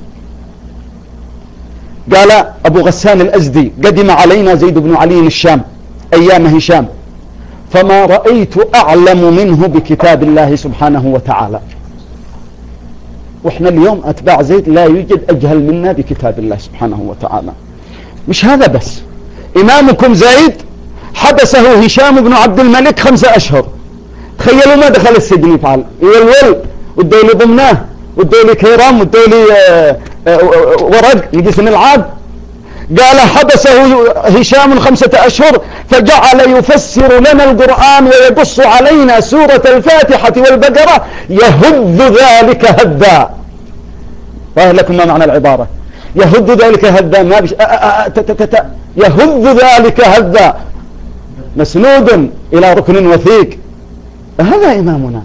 قال أبو غسان الأزدي: قدم علينا زيد بن علي الشام أيام هشام فما رأيت أعلم منه بكتاب الله سبحانه وتعالى. وإحنا اليوم أتباع زيد لا يوجد أجهل منا بكتاب الله سبحانه وتعالى. مش هذا بس، إمامكم زيد حبسه هشام بن عبد الملك خمسة أشهر. تخيلوا ما دخل السجن يفعل، يولول والدولي ضمناه والدولي كيرام والدولي ورق يجلس نلعب. قال حبسه هشام خمسة أشهر فجعل يفسر لنا القرآن ويقص علينا سورة الفاتحة والبقرة يهذ ذلك هذا. فاهم لكم ما معنى العبارة؟ يهذ ذلك هذا، ما بش... يهذ ذلك هذا، مسنود إلى ركن وثيق. هذا إمامنا،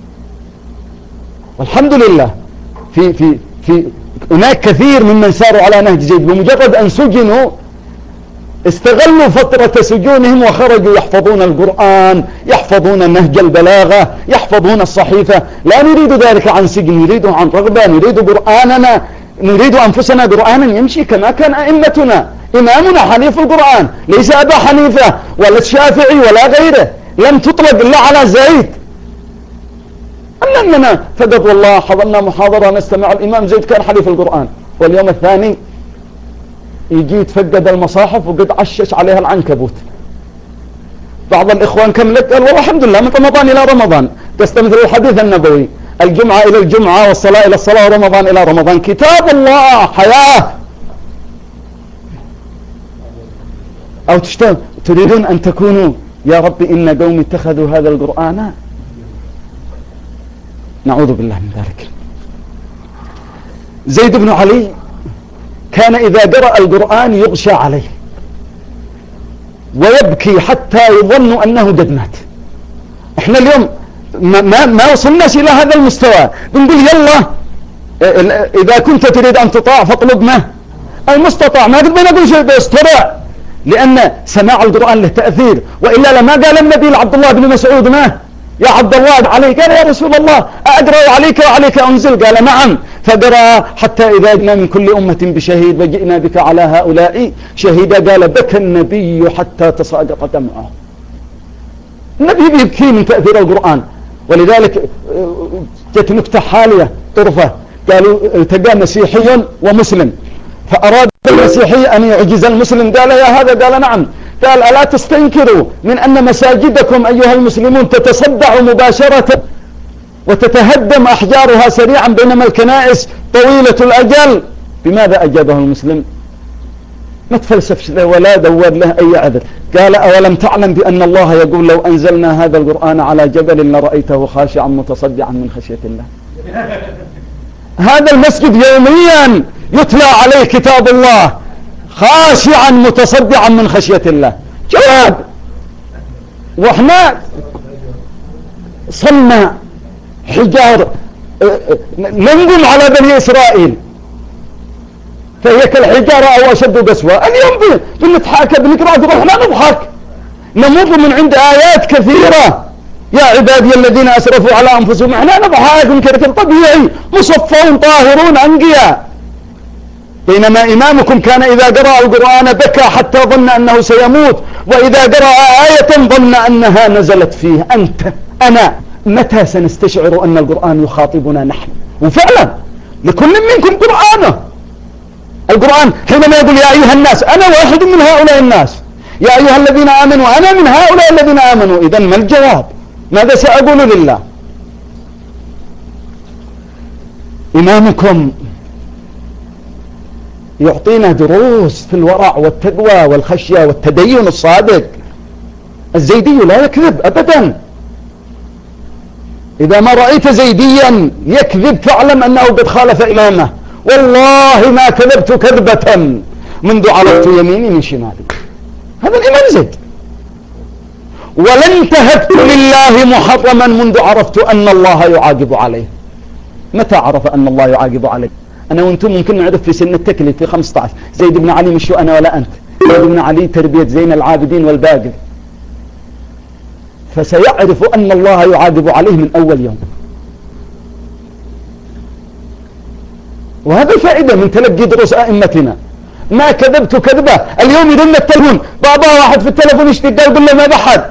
والحمد لله. في في في هناك كثير ممن ساروا على نهج زيد بمجرد أن سجنوا استغلوا فترة سجونهم وخرجوا يحفظون القرآن، يحفظون نهج البلاغة، يحفظون الصحيفة. لا نريد ذلك عن سجن، نريد عن رغبة، نريد قرآننا، نريد أنفسنا قرآنا يمشي كما كان أئمتنا. إمامنا حنيف القرآن، ليس أبا حنيفة ولا الشافعي ولا غيره، لم تطلق إلا على زيد. أننا فقط والله حضرنا محاضرة نستمع الإمام زيد كان حليف القرآن، واليوم الثاني يجي يتفقد المصاحف وقد عشش عليها العنكبوت. بعض الإخوان كملت قال والله الحمد لله من رمضان إلى رمضان، تستمثل الحديث النبوي: الجمعة إلى الجمعة والصلاة إلى الصلاة ورمضان إلى رمضان. كتاب الله حياة. أو تشتغل تريدون أن تكونوا يا رب إن قوم اتخذوا هذا القرآن. نعوذ بالله من ذلك. زيد بن علي كان إذا قرأ القرآن يغشى عليه ويبكي حتى يظن أنه قد مات. احنا اليوم ما, ما, ما وصلناش إلى هذا المستوى، بنقول يلا إذا كنت تريد أن تطاع فاطلب ما المستطاع، ما قد بنقول شيء بيستطاع، لأن سماع القرآن له تأثير. وإلا لما قال النبي لعبد الله بن مسعود: ما يا عبد الله عليك؟ قال: يا رسول الله أقرأ عليك وعليك أنزل؟ قال: نعم. فقرأ حتى إذا جئنا من كل أمة بشهيد وجئنا بك على هؤلاء شهيدا. قال: بكى النبي حتى تساقط دمعه. النبي بيبكي من تأثير القرآن. ولذلك جت نكتة حالية طرفة، قالوا التقى مسيحي ومسلم فأراد المسيحي أن يعجز المسلم. قال: يا هذا؟ قال: نعم. قال: ألا تستنكروا من أن مساجدكم أيها المسلمون تتصدع مباشرة وتتهدم أحجارها سريعا بينما الكنائس طويلة الأجل؟ بماذا أجابه المسلم؟ ما تفلسفش له ولا دور له أي عذر. قال: أولم تعلم بأن الله يقول لو أنزلنا هذا القرآن على جبل لرأيته خاشعا متصدعا من خشية الله. هذا المسجد يوميا يتلى عليه كتاب الله خاشعا متصدعا من خشية الله. جواب. واحنا صنع حجار ننقم على بني إسرائيل فهي كالحجارة أو أشد قسوة. اليوم بنتحاكى بنقرأ روحنا نضحك، نمر من عند آيات كثيرة: يا عبادي الذين أسرفوا على أنفسهم. احنا نضحك ونكركر طبيعي، مصفون طاهرون أنقياء. بينما إمامكم كان إذا قرأ القرآن بكى حتى ظن أنه سيموت، وإذا قرأ آية ظن أنها نزلت فيه. أنت أنا متى سنستشعر أن القرآن يخاطبنا نحن؟ وفعلا لكل منكم قرآنه. القرآن حينما يقول يا أيها الناس، أنا واحد من هؤلاء الناس. يا أيها الذين آمنوا، أنا من هؤلاء الذين آمنوا. إذن ما الجواب؟ ماذا سأقول لله؟ إمامكم يعطينا دروس في الورع والتقوى والخشية والتدين الصادق. الزيدي لا يكذب أبدا، إذا ما رأيت زيديا يكذب فاعلم أنه قد خالف إمامه. والله ما كذبت كذبة منذ عرفت يميني من شمالي. هذا الإمام زيد. ولا انتهكت لله محرما منذ عرفت أن الله يعاقب عليه. متى عرف أن الله يعاقب عليه؟ أنا وأنتم ممكن نعرف في سن التكليف في خمسة عشر. زيد بن علي مش أنا ولا أنت. زيد بن علي تربية زين العابدين والباقر، فسيعرف أن الله يعاقب عليه من أول يوم. وهذا الفائدة من تلقي دروس أئمتنا. ما كذبت كذبة. اليوم يرن التلفون، بابا واحد في التلفون يشتكي يقول له ما بحد،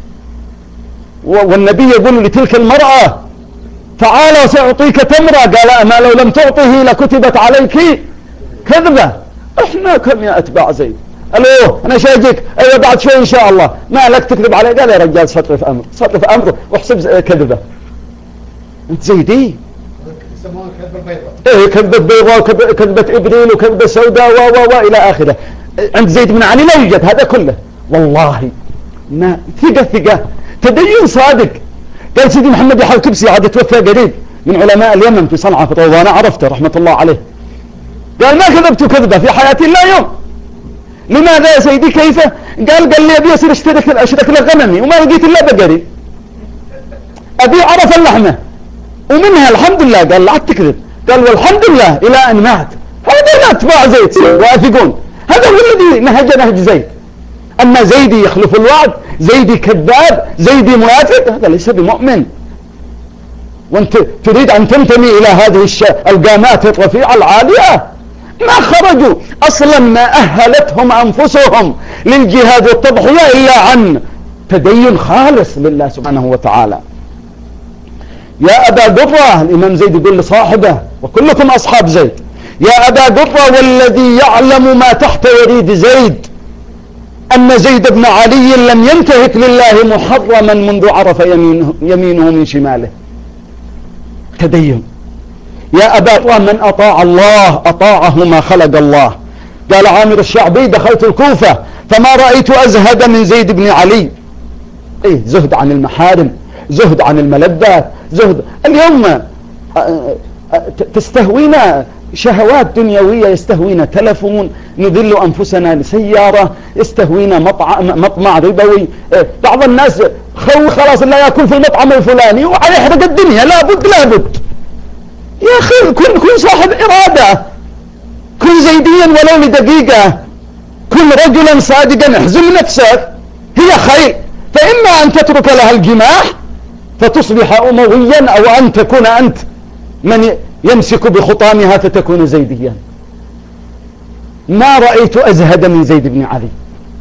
والنبي يقول لتلك المرأة تعالى سأعطيك تمرة، قال أما لو لم تعطه لكتبت عليك كذبة. احنا كم يا أتباع زيد؟ الو انا شايجك، ايوه بعد شوي ان شاء الله، ما لك تكذب علي؟ قال يا رجال سطر في امر، سطر في امره واحسب كذبه. انت زيدي؟ يسمونها كذبه بيضاء. ايه كذبه بيضاء وكذبه ابريل وكذبه سوداء و و و الى اخره. عند زيد بن علي لا يوجد هذا كله. والله ما ثقه ثقه تدين صادق. قال سيدي محمد يحيى الكبسي عاد توفى قريب من علماء اليمن في صنعاء في طوبى، وانا عرفته رحمه الله عليه. قال ما كذبت كذبه في حياتي الا يوم. لماذا يا سيدي كيف؟ قال قال لي ابي اصير اشترك اشترك لغنمي وما لقيت الا بقري ابي عرف اللحمه ومنها الحمد لله. قال لا تكذب. قال والحمد لله الى ان مات. هذا اتباع زيد واثقون. هذا هو الذي نهج نهج زيد. اما زيدي يخلف الوعد، زيدي كذاب، زيدي منافق، هذا ليس بمؤمن. وانت تريد ان تنتمي الى هذه القامات الرفيعه العاليه. ما خرجوا اصلا، ما اهلتهم انفسهم للجهاد والتضحية الا عن تدين خالص لله سبحانه وتعالى. يا ابا قرة، الامام زيد يقول لصاحبه وكلكم اصحاب زيد، يا ابا قرة والذي يعلم ما تحت وريد زيد ان زيد بن علي لم ينتهك لله محرما منذ عرف يمينه, يمينه من شماله. تدين. يا أبا قرة من أطاع الله أطاعه ما خلق الله. قال عامر الشعبي دخلت الكوفة فما رأيت أزهد من زيد بن علي. إيه زهد عن المحارم، زهد عن الملذات، زهد. اليوم تستهوينا شهوات دنيوية، يستهوينا تلفون، نذل أنفسنا لسيارة، يستهوينا مطعم مطمع ربوي. بعض الناس خو خلاص لا يأكل في المطعم الفلاني ويحرق الدنيا. لابد لابد يا أخي كن كن صاحب إرادة، كن زيديا ولو لدقيقة، كن رجلا صادقا، احزم نفسك، هي خير. فإما أن تترك لها الجماح فتصبح أمويا، أو أن تكون أنت من يمسك بخطامها فتكون زيديا. ما رأيت أزهد من زيد بن علي.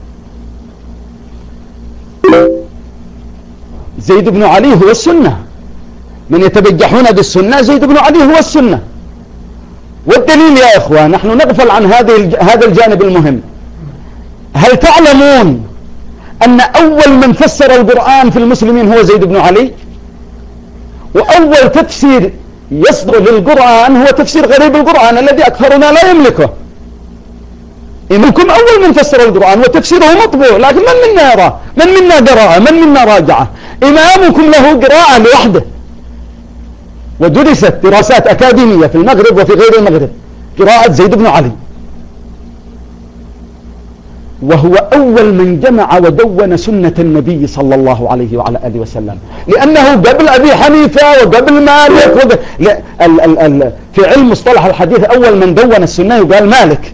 زيد بن علي هو السنة، من يتبجحون بالسنة زيد بن علي هو السنة. والدليل يا إخوان، نحن نغفل عن هذه هذا الجانب المهم. هل تعلمون أن أول من فسر القرآن في المسلمين هو زيد بن علي؟ وأول تفسير يصدر للقرآن هو تفسير غريب القرآن الذي أكثرنا لا يملكه. إمامكم أول من فسر القرآن وتفسيره مطبوع، لكن من منا يراه؟ من منا قراءة؟ من منا راجعة؟ إمامكم له قراءة لوحده، ودرست دراسات أكاديمية في المغرب وفي غير المغرب، قراءة زيد بن علي. وهو أول من جمع ودون سنة النبي صلى الله عليه وعلى آله وسلم، لأنه قبل أبي حنيفة وقبل مالك وقبل ال ال ال في علم مصطلح الحديث أول من دون السنة يقال مالك.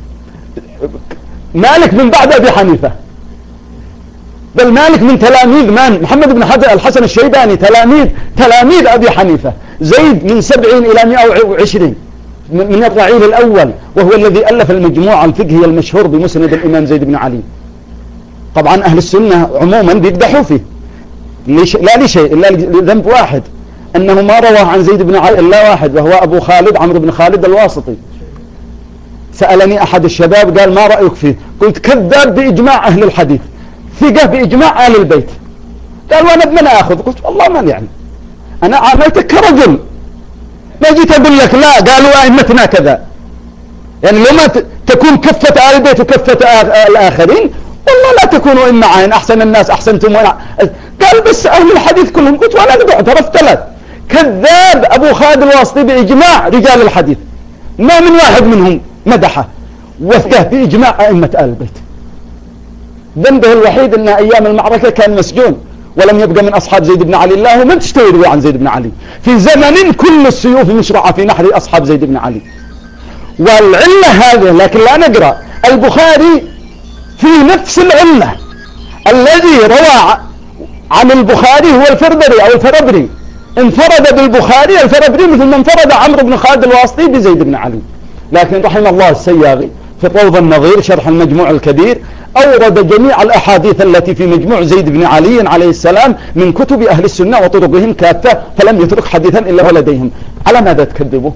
مالك من بعد أبي حنيفة، بل مالك من تلاميذ من؟ محمد بن حسن الحسن الشيباني تلاميذ تلاميذ أبي حنيفة. زيد من سبعين إلى مئة وعشرين من الرعيل الأول، وهو الذي ألف المجموعة الفقهية المشهور بمسند الإمام زيد بن علي. طبعا أهل السنة عموما بيقدحوا فيه لا لشيء إلا لذنب واحد، أنه ما رواه عن زيد بن علي إلا واحد، وهو أبو خالد عمرو بن خالد الواسطي. سألني أحد الشباب قال ما رأيك فيه؟ قلت كذاب بإجماع أهل الحديث، ثقة بإجماع أهل البيت. قال وأنا بمن أخذ؟ قلت والله ما يعني، أنا عاملتك كرجل، ما جيت أقول لك لا قالوا أئمتنا كذا. يعني لما تكون كفة آل البيت وكفة الآخرين، والله لا تكونوا إما عين أحسن الناس أحسنتم وإن قال بس أهل الحديث كلهم، قلت وأنا قد اعترفت ثلاث. كذاب أبو خالد الواسطي بإجماع رجال الحديث، ما من واحد منهم مدحه وثقه بإجماع أئمة آل البيت. ذنبه الوحيد أن أيام المعركة كان مسجون ولم يبقى من أصحاب زيد بن علي. الله من تستوي عن زيد بن علي في زمن كل السيوف مشرعة في نحر أصحاب زيد بن علي. والعلة هذه لكن لا نقرأ البخاري في نفس العلة. الذي روى عن البخاري هو الفربري أو الفربري، انفرد بالبخاري الفربري مثل ما انفرد عمرو بن خالد الواسطي بزيد بن علي. لكن رحم الله السياغي في الروض النظير شرح المجموع الكبير أورد جميع الأحاديث التي في مجموع زيد بن علي عليه السلام من كتب أهل السنة وطرقهم كافة، فلم يترك حديثا إلا ولديهم. على ماذا تكذبوا؟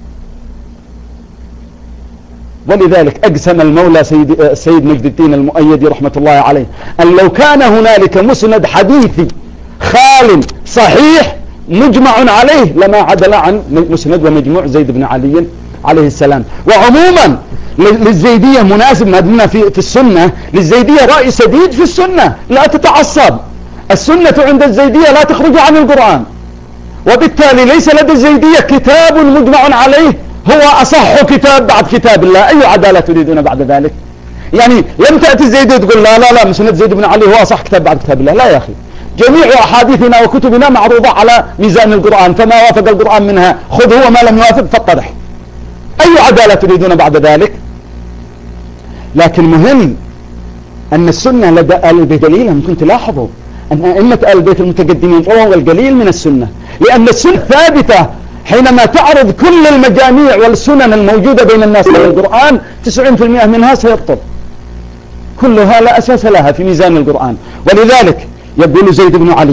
ولذلك أقسم المولى سيد, سيد مجد الدين المؤيدي رحمة الله عليه أن لو كان هنالك مسند حديثي خال صحيح مجمع عليه لما عدل عن مسند ومجموع زيد بن علي عليه السلام. وعموما للزيدية مناسب ما دمنا في, في السنة، للزيدية رأي سديد في السنة، لا تتعصب. السنة عند الزيدية لا تخرج عن القرآن، وبالتالي ليس لدى الزيدية كتاب مجمع عليه هو أصح كتاب بعد كتاب الله. أي عدالة تريدون بعد ذلك؟ يعني لم تأتي الزيدية تقول لا لا لا مسند زيد بن علي هو أصح كتاب بعد كتاب الله. لا يا أخي، جميع أحاديثنا وكتبنا معروضة على ميزان القرآن، فما وافق القرآن منها خذه وما لم يوافق فاطرح. أي عدالة تريدون بعد ذلك؟ لكن مهم أن السنة لدى آل البيت دليلا. ممكن تلاحظوا أن أئمة آل البيت المتقدمين رووا القليل من السنة، لأن السنة ثابتة. حينما تعرض كل المجاميع والسنن الموجودة بين الناس من القرآن تسعين بالمئة منها سيبطل، كلها لا أساس لها في ميزان القرآن. ولذلك يقول زيد بن علي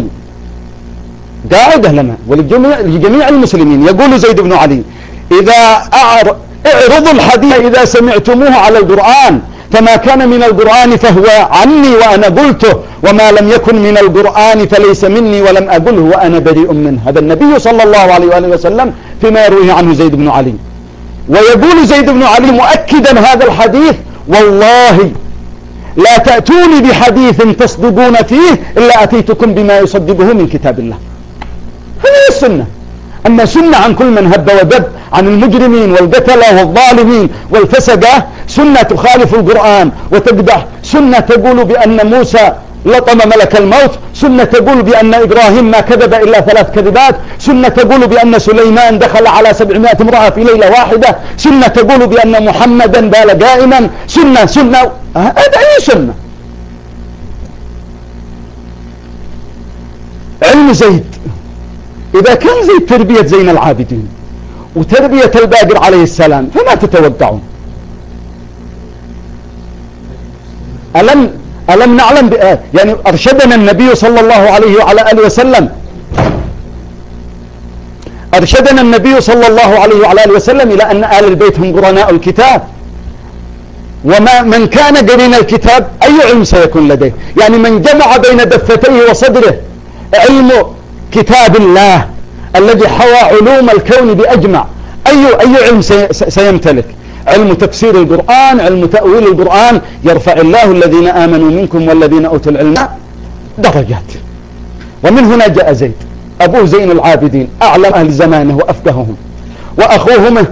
قاعدة لنا ولجميع المسلمين، يقول زيد بن علي إذا اعرضوا الحديث إذا سمعتموه على القرآن، فما كان من القرآن فهو عني وأنا قلته، وما لم يكن من القرآن فليس مني ولم أقله وأنا بريء منه. هذا النبي صلى الله عليه وآله وسلم فيما يرويه عنه زيد بن علي. ويقول زيد بن علي مؤكدا هذا الحديث والله لا تأتوني بحديث تصدقون فيه إلا أتيتكم بما يصدقه من كتاب الله. هذه السنة. أما سنة عن كل من هب ودب، عن المجرمين والقتلة والظالمين والفسقة، سنة تخالف القرآن وتقدح. سنة تقول بأن موسى لطم ملك الموت، سنة تقول بأن إبراهيم ما كذب إلا ثلاث كذبات، سنة تقول بأن سليمان دخل على سبعمائة امرأة في ليلة واحدة، سنة تقول بأن محمدا بال قائما، سنة سنة. هذا أي سنة؟ علم زيد إذا كان زيد تربية زين العابدين وتربية الباقر عليه السلام فما تتوقعون؟ ألم ألم نعلم بآه يعني أرشدنا النبي صلى الله عليه وعلى آله وسلم أرشدنا النبي صلى الله عليه وعلى آله وسلم إلى أن آل البيت هم قرناء الكتاب، وما من كان قرين الكتاب أي علم سيكون لديه؟ يعني من جمع بين دفتيه وصدره علم كتاب الله الذي حوى علوم الكون بأجمع، أي أي علم سيمتلك؟ علم تفسير القرآن، علم تأويل القرآن. يرفع الله الذين آمنوا منكم والذين أوتوا العلم درجات. ومن هنا جاء زيد أبوه زين العابدين أعلم أهل زمانه وأفقههم، وأخوهما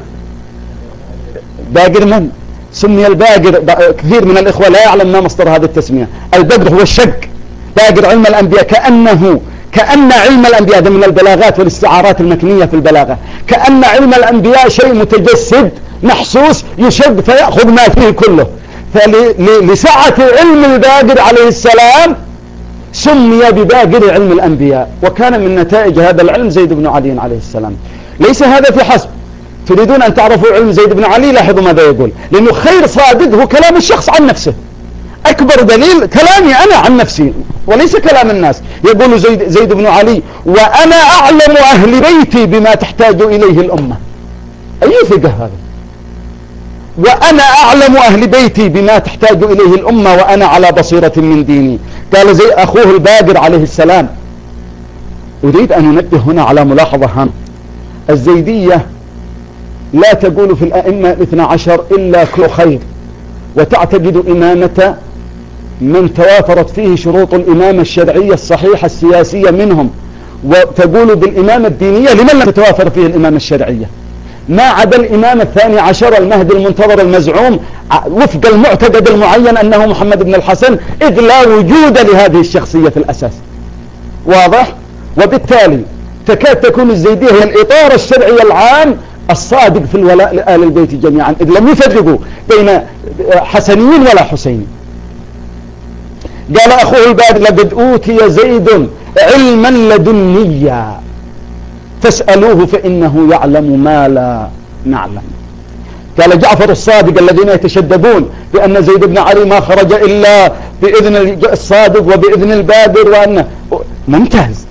باقر من سمي الباقر. كثير من الإخوة لا يعلم ما مصدر هذه التسمية. البقر هو الشق، باقر علم الأنبياء، كأنه كأن علم الأنبياء ده من البلاغات والاستعارات المكنية في البلاغة، كأن علم الأنبياء شيء متجسد محسوس يشق فيأخذ ما فيه كله. فلسعة علم الباقر عليه السلام سمي بباقر علم الأنبياء، وكان من نتائج هذا العلم زيد بن علي عليه السلام. ليس هذا في حسب. تريدون أن تعرفوا علم زيد بن علي؟ لاحظوا ماذا يقول، لأنه خير صادق هو كلام الشخص عن نفسه. أكبر دليل كلامي أنا عن نفسي وليس كلام الناس. يقول زيد, زيد بن علي وأنا أعلم أهل بيتي بما تحتاج إليه الأمة. أي ثقة هذا؟ وأنا أعلم أهل بيتي بما تحتاج إليه الأمة وأنا على بصيرة من ديني. قال زي أخوه الباقر عليه السلام. أريد أن ننبه هنا على ملاحظة هامة. الزيدية لا تقول في الأئمة الاثنى عشر إلا كل خير، وتعتقد إمامة من توافرت فيه شروط الإمامة الشرعية الصحيحة السياسية منهم وتقول بالإمامة الدينية، لمن لم تتوافر فيه الإمامة الشرعية؟ ما عدا الإمام الثاني عشر المهدي المنتظر المزعوم وفق المعتقد المعين أنه محمد بن الحسن، إذ لا وجود لهذه الشخصية في الأساس. واضح؟ وبالتالي تكاد تكون الزيدية هي الإطار الشرعي العام الصادق في الولاء لآل البيت جميعا، إذ لم يفرقوا بين حسنيين ولا حسيني. قال أخوه الباد: لقد أوتي زيد علما لدنيا فاسألوه فإنه يعلم ما لا نعلم. قال جعفر الصادق الذين يتشددون بأن زيد بن علي ما خرج إلا بإذن الصادق وبإذن البادر، وأن ممتاز.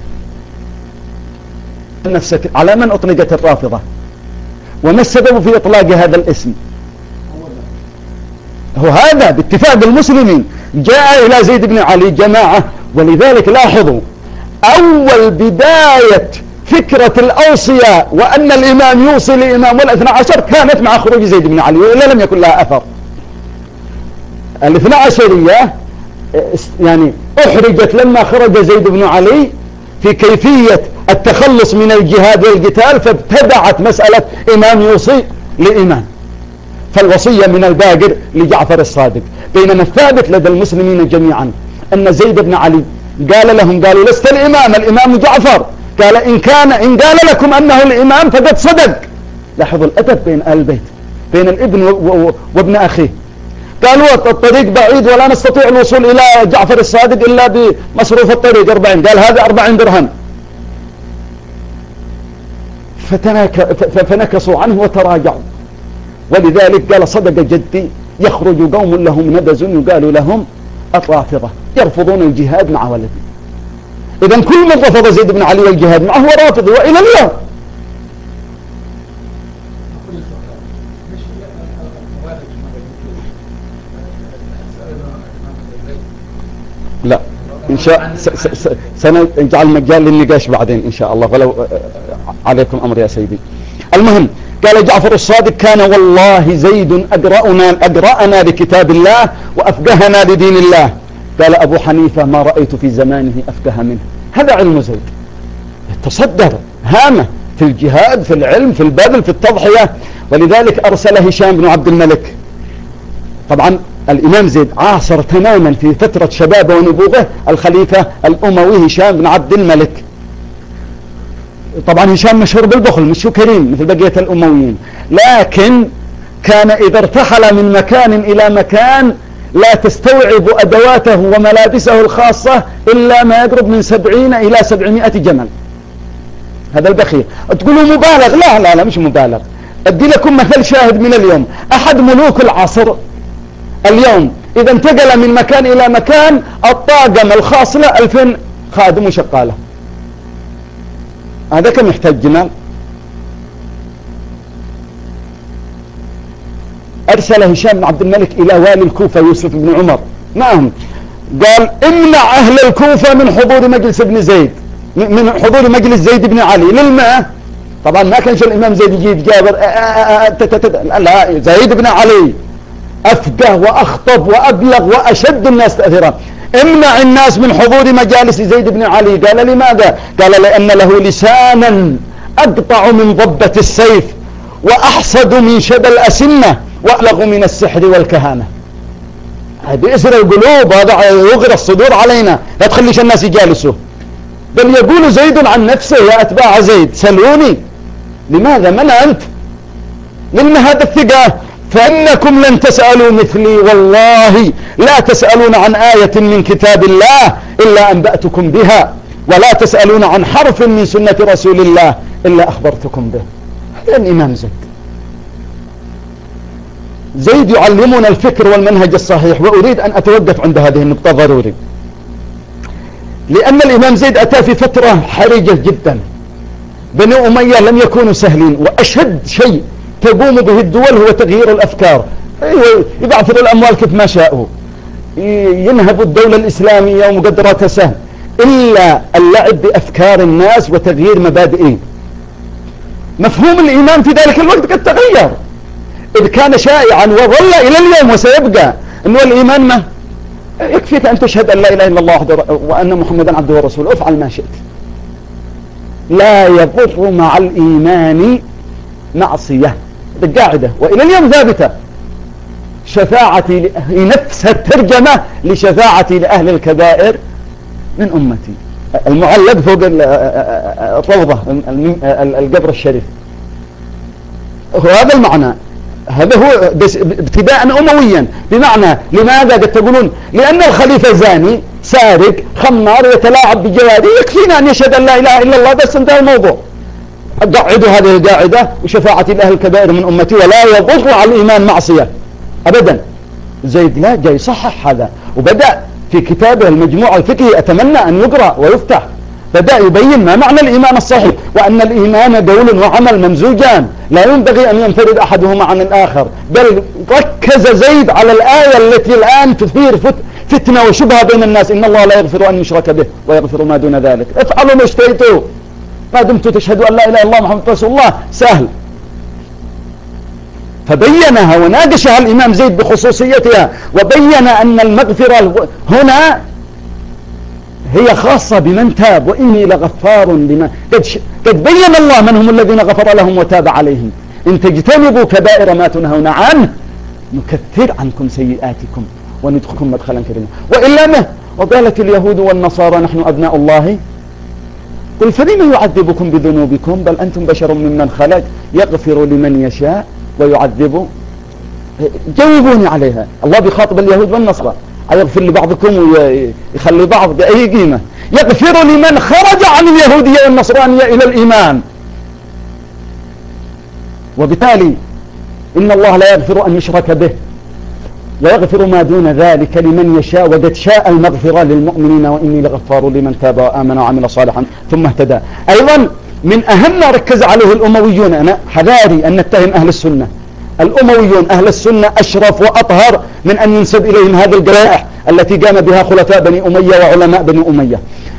نفسك على من أطلقت الرافضة؟ وما السبب في إطلاق هذا الاسم؟ هو هذا باتفاق المسلمين جاء إلى زيد بن علي جماعة. ولذلك لاحظوا أول بداية فكرة الأوصية وأن الإمام يوصي لإمام والاثنى عشر كانت مع خروج زيد بن علي، وإلا لم يكن لها أثر. الاثنى عشرية يعني أحرجت لما خرج زيد بن علي في كيفية التخلص من الجهاد والقتال، فابتدعت مسألة إمام يوصي لإمام، فالوصية من الباقر لجعفر الصادق. بينما الثابت لدى المسلمين جميعا أن زيد بن علي قال لهم، قالوا لست الإمام، الإمام جعفر. قال إن كان إن قال لكم أنه الإمام فقد صدق. لاحظوا الأدب بين آل البيت، بين الابن وابن أخيه. قالوا الطريق بعيد ولا نستطيع الوصول إلى جعفر الصادق إلا بمصروف الطريق أربعين. قال هذا أربعين درهم. فنكصوا عنه وتراجعوا. ولذلك قال صدق جدي، يخرج قوم لهم نبز يقال لهم الرافضة يرفضون الجهاد مع ولده. إذن كل من رفض زيد بن علي والجهاد معه هو رافض، وإلى اليوم. لا إن شاء سنجعل مجال للنقاش بعدين إن شاء الله، ولو عليكم أمر يا سيدي. المهم قال جعفر الصادق: كان والله زيد أقرأنا, أقرأنا لكتاب الله وأفقهنا لدين الله. قال أبو حنيفة: ما رأيت في زمانه أفقه منه. هذا علم زيد، تصدر هامة في الجهاد، في العلم، في البذل، في التضحية. ولذلك أرسل هشام بن عبد الملك. طبعا الإمام زيد عاصر تماما في فترة شبابه ونبوغه الخليفة الأموي هشام بن عبد الملك. طبعا هشام مشهور بالبخل، مش كريم مثل بقية الأمويين، لكن كان إذا ارتحل من مكان إلى مكان لا تستوعب أدواته وملابسه الخاصة إلا ما يقرب من سبعين إلى سبعمائة جمل. هذا البخيل. تقولوا مبالغ؟ لا لا لا مش مبالغ. أدي لكم مثل شاهد من اليوم. أحد ملوك العصر اليوم إذا انتقل من مكان إلى مكان الطاقم الخاص له ألفين خادم وشقالة. هذا كم يحتاج جمال؟ أرسل هشام بن عبد الملك إلى والي الكوفة يوسف بن عمر معهم، قال: امنع أهل الكوفة من حضور مجلس ابن زيد، من حضور مجلس زيد بن علي للماء. طبعا ما كانش الإمام زيد يجيب جابر، لا، زيد بن علي أفقه وأخطب وأبلغ وأشد الناس تأثيرا. امنع الناس من حضور مجالس زيد بن علي. قال: لماذا؟ قال: لأن له لسانا أقطع من ضبة السيف وأحصد من شبى الأسنة وأبلغ من السحر والكهانة. هذا يسر القلوب، هذا يغرى الصدور علينا، لا تخليش الناس يجالسوا. بل يقول زيد عن نفسه: يا أتباع زيد سلوني. لماذا؟ من أنت؟ لأن هذا الثقة، فإنكم لن تسألوا مثلي والله لا تسألون عن آية من كتاب الله إلا أنبأتكم بها، ولا تسألون عن حرف من سنة رسول الله إلا أخبرتكم به. هذا الإمام زيد. زيد يعلمنا الفكر والمنهج الصحيح. وأريد أن أتوقف عند هذه النقطة ضروري، لأن الإمام زيد أتى في فترة حرجة جدا. بني أمية لم يكونوا سهلين، وأشد شيء تقوم به الدول هو تغيير الأفكار. يبعثر الأموال كيف ما شاءوا، ينهب الدولة الإسلامية ومقدراتها سهل، إلا اللعب بأفكار الناس وتغيير مبادئهم. مفهوم الإيمان في ذلك الوقت قد تغير، إذ كان شائعا وظل إلى اليوم وسيبقى أنه الإيمان ما يكفيك أن تشهد أن لا إله إلا الله وأن محمدا عبده ورسوله، افعل ما شئت. لا يضر مع الإيمان معصية، القاعدة وإلى اليوم ثابتة. شفاعتي نفس الترجمة لشفاعتي لأهل الكبائر من أمتي، المعلق فوق الروضة القبر الشريف، وهذا المعنى. هذا هو ابتداء أمويا. بمعنى لماذا قد تقولون لأن الخليفة زاني سارق خمار يتلاعب بجواري، يكفينا أن يشهد أن لا إله إلا الله بس انتهى الموضوع. قعدوا هذه القاعدة، وشفاعتي لأهل الكبائر من أمتي ولا يضر على الإيمان معصية أبدا. زيد لا جاي صحح هذا، وبدأ في كتابه المجموع الفقهي أتمنى أن يقرأ ويفتح، بدأ يبين ما معنى الإيمان الصحيح، وأن الإيمان قول وعمل ممزوجان لا ينبغي أن ينفرد أحدهما عن الآخر. بل ركز زيد على الآية التي الآن تثير فتنة وشبهة بين الناس: إن الله لا يغفر أن يشرك به ويغفر ما دون ذلك. افعلوا ما اشتهيتوا ما دمتم تشهدوا أن لا إله إلا الله محمد رسول الله، سهل. فبينها وناقشها الإمام زيد بخصوصيتها، وبين أن المغفرة هنا هي خاصة بمن تاب، وإني لغفار لمن قد, ش... قد بين الله من هم الذين غفر لهم وتاب عليهم. إن تجتنبوا كبائر ما تنهون عنه نكثر عنكم سيئاتكم وندخلكم مدخلا كريما. وإلا ما وقالت اليهود والنصارى نحن أبناء الله، قل فلم يعذبكم بذنوبكم بل أنتم بشر ممن خلق يغفر لمن يشاء ويعذب. جاوبوني عليها. الله بيخاطب اليهود والنصارى، يغفر لبعضكم ويخلي بعض بأي قيمة؟ يغفر لمن خرج عن اليهودية والنصرانية إلى الإيمان. وبالتالي إن الله لا يغفر أن يشرك به ويغفر ما دون ذلك لمن يشاء، وقد شاء المغفرة للمؤمنين وإني لغفار لمن تاب وآمن وعمل صالحا ثم اهتدى. أيضا من أهم ما ركز عليه الأمويون، أنا حذاري أن نتهم أهل السنة، الأمويون أهل السنة أشرف وأطهر من أن ينسب إليهم هذه الجرائح التي قام بها خلفاء بني أمية وعلماء بني أمية.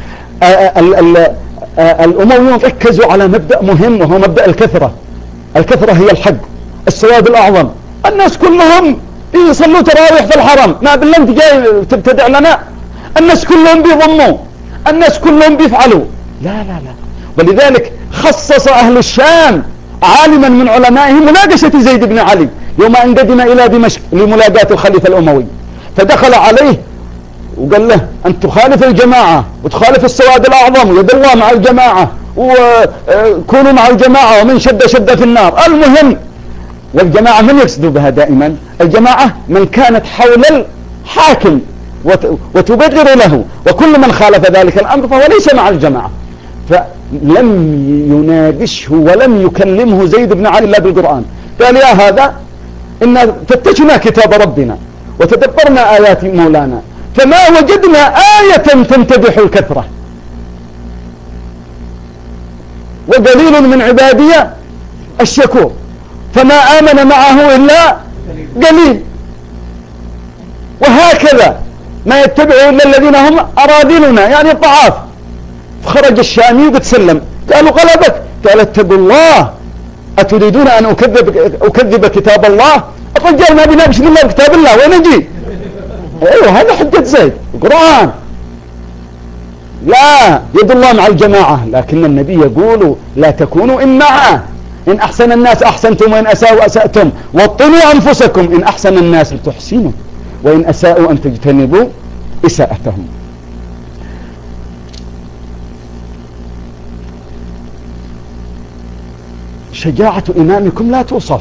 الأمويون ركزوا على مبدأ مهم، وهو مبدأ الكثرة. الكثرة هي الحق، السواد الأعظم. الناس كلهم يصلوا تراويح في الحرم، ما بالله انت جاي تبتدع لنا؟ الناس كلهم بيضموا، الناس كلهم بيفعلوا. لا لا لا. ولذلك خصص أهل الشام عالما من علمائهم مناقشة زيد بن علي يوم أن قدم إلى دمشق لملاقاة الخليفة الأموي، فدخل عليه وقال له: أن تخالف الجماعة وتخالف السواد الأعظم ويد الله مع الجماعة وكونوا مع الجماعة ومن شد شد في النار. المهم، والجماعة من يقصدوا بها دائما؟ الجماعة من كانت حول الحاكم وتبرر له، وكل من خالف ذلك الأمر فهو ليس مع الجماعة. فلم يناقشه ولم يكلمه زيد بن علي إلا بالقرآن. قال: يا هذا إن فتشنا كتاب ربنا وتدبرنا آيات مولانا فما وجدنا آية تمتدح الكثرة، وقليل من عبادي الشكور، فما آمن معه إلا قليل. وهكذا ما يتبع إلا الذين هم أراذلنا، يعني الضعاف. خرج الشامي وتسلم، قالوا: غلبك؟ قال: اتقوا الله، أتريدون أن أكذب, أكذب كتاب الله؟ الرجال ما بنا بسم الله بكتاب الله، وين نجي؟ ايوه هذا حجة زيد القرآن. لا، يد الله مع الجماعة، لكن النبي يقول: لا تكونوا إمعة، إن أحسن الناس أحسنتم وإن أساءوا أسأتم، وطنوا أنفسكم، إن أحسن الناس تحسنوا وإن أساءوا أن تجتنبوا إساءتهم. شجاعة إمامكم لا توصف،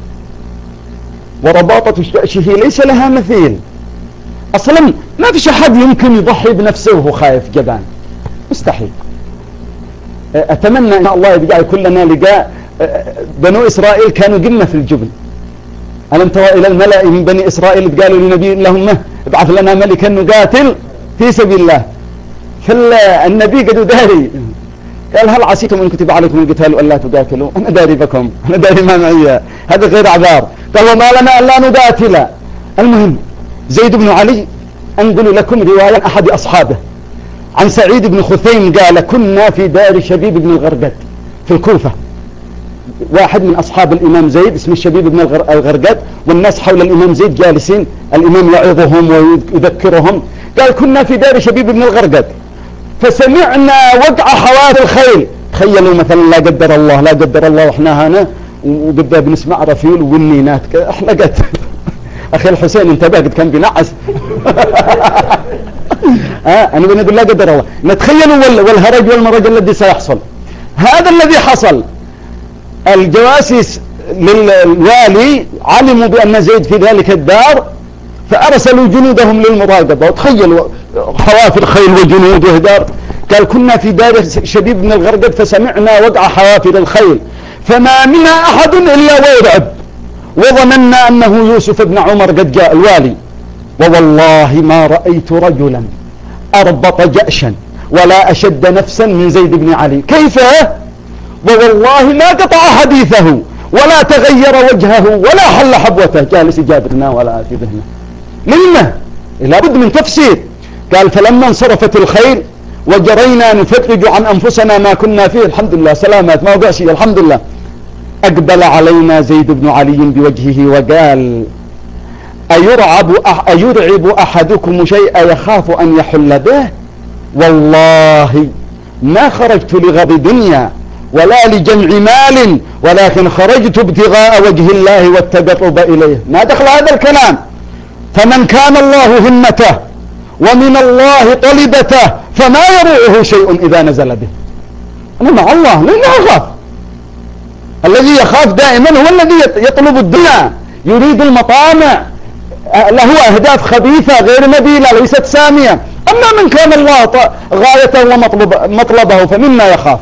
ورباطة شأشه ليس لها مثيل. أصلا ما فيش أحد يمكن يضحي بنفسه وهو خايف جبان، مستحيل. أتمنى إن الله يبقى كلنا لقاء بنو إسرائيل كانوا قمة في الجبن. ألم ترى إلى الملأ من بني إسرائيل قالوا لنبي لهم: ابعث لنا ملكا نقاتل في سبيل الله. فالنبي قد داري قال: هل عسيتم إن كتب عليكم القتال وألا تقاتلوا؟ أنا داري بكم، أنا داري ما معي، هذا غير عذار. قال: وما لنا ألا نقاتل. المهم، زيد بن علي أنقل لكم رواية أحد أصحابه عن سعيد بن خثيم قال: كنا في دار شبيب بن الغرقد في الكوفة، واحد من أصحاب الإمام زيد اسمه الشبيب بن الغرقد، والناس حول الإمام زيد جالسين، الإمام يعظهم ويذكرهم، قال كنا في دار شبيب بن الغرقد فسمعنا وقع حوادث الخيل. تخيلوا مثلا لا قدر الله لا قدر الله واحنا هنا وبدأ بنسمع رفيل والنينات احلقت أخي الحسين انتبه قد كان بينعس آه أنا بنقول لا قدر الله، نتخيلوا والهرج والمرج الذي سيحصل. هذا الذي حصل، الجواسيس للوالي علموا بأن زيد في ذلك الدار فأرسلوا جنودهم للمراقبة، وتخيلوا حوافر الخيل وجنود وهدار. قال كنا في دار شبيب بن الغرقد فسمعنا وقع حوافر الخيل فما منا أحد إلا ويرعب، وظننا أنه يوسف بن عمر قد جاء الوالي، ووالله ما رأيت رجلا أربط جأشا ولا أشد نفسا من زيد بن علي. كيف؟ ووالله ما قطع حديثه ولا تغير وجهه ولا حل حبوته، جالس يجابرنا ولا في ذهنه. لما؟ لابد من تفسير. قال فلما انصرفت الخيل وجرينا نفرج عن أنفسنا ما كنا فيه، الحمد لله سلامات ما وقع شيء الحمد لله، أقبل علينا زيد بن علي بوجهه وقال أيرعب, أح أيرعب أحدكم شيئا يخاف أن يحل به؟ والله ما خرجت لغض دنيا ولا لجمع مال، ولكن خرجت ابتغاء وجه الله والتقرب إليه. ما دخل هذا الكلام؟ فمن كان الله همته ومن الله طلبته فما يروعه شيء إذا نزل به. أنا مع الله لن أخاف. الذي يخاف دائما هو الذي يطلب الدنيا، يريد المطامع، له أهداف خبيثة غير نبيلة ليست سامية. أما من كان الله غايته ومطلب مطلبه فمما يخاف.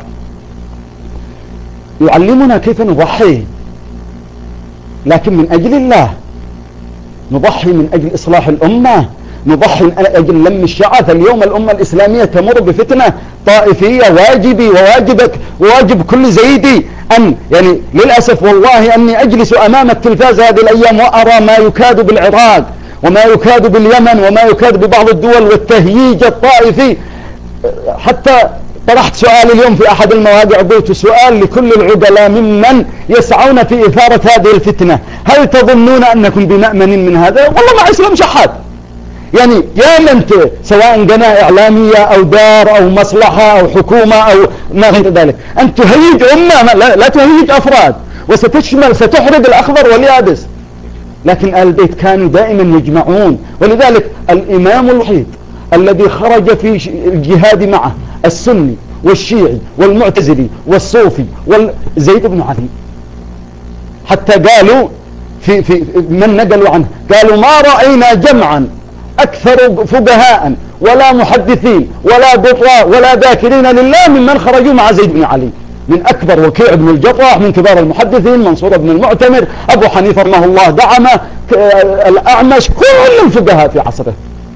يعلمنا كيف نضحي، لكن من أجل الله، نضحي من أجل إصلاح الأمة، نضحي من أجل لم الشعث. اليوم الأمة الإسلامية تمر بفتنة طائفية، واجبي وواجبك وواجب كل زيدي أن يعني للأسف والله أني أجلس أمام التلفاز هذه الأيام وأرى ما يكاد بالعراق وما يكاد باليمن وما يكاد ببعض الدول والتهييج الطائفي. حتى طرحت سؤال اليوم في أحد المواقع، قلت سؤال لكل العقلاء ممن يسعون في إثارة هذه الفتنة: هل تظنون أنكم بمأمن من هذا؟ والله ما إسلام شحات. يعني يا من سواء قناة إعلامية أو دار أو مصلحة أو حكومة أو ما غير ذلك، أن تهيج أمة، لا, لا تهيج أفراد، وستشمل ستحرق الأخضر واليابس. لكن آل البيت كانوا دائما يجمعون. ولذلك الإمام الوحيد الذي خرج في الجهاد معه السني والشيعي والمعتزلي والصوفي وزيد بن علي. حتى قالوا في, في من نقلوا عنه، قالوا ما رأينا جمعا أكثر فقهاء ولا محدثين ولا بطراء ولا ذاكرين لله ممن خرجوا مع زيد بن علي. من أكبر وكيع بن الجراح، من كبار المحدثين منصور بن المعتمر، أبو حنيفة رحمه الله دعمه، الأعمش، كل الفقهاء في عصره.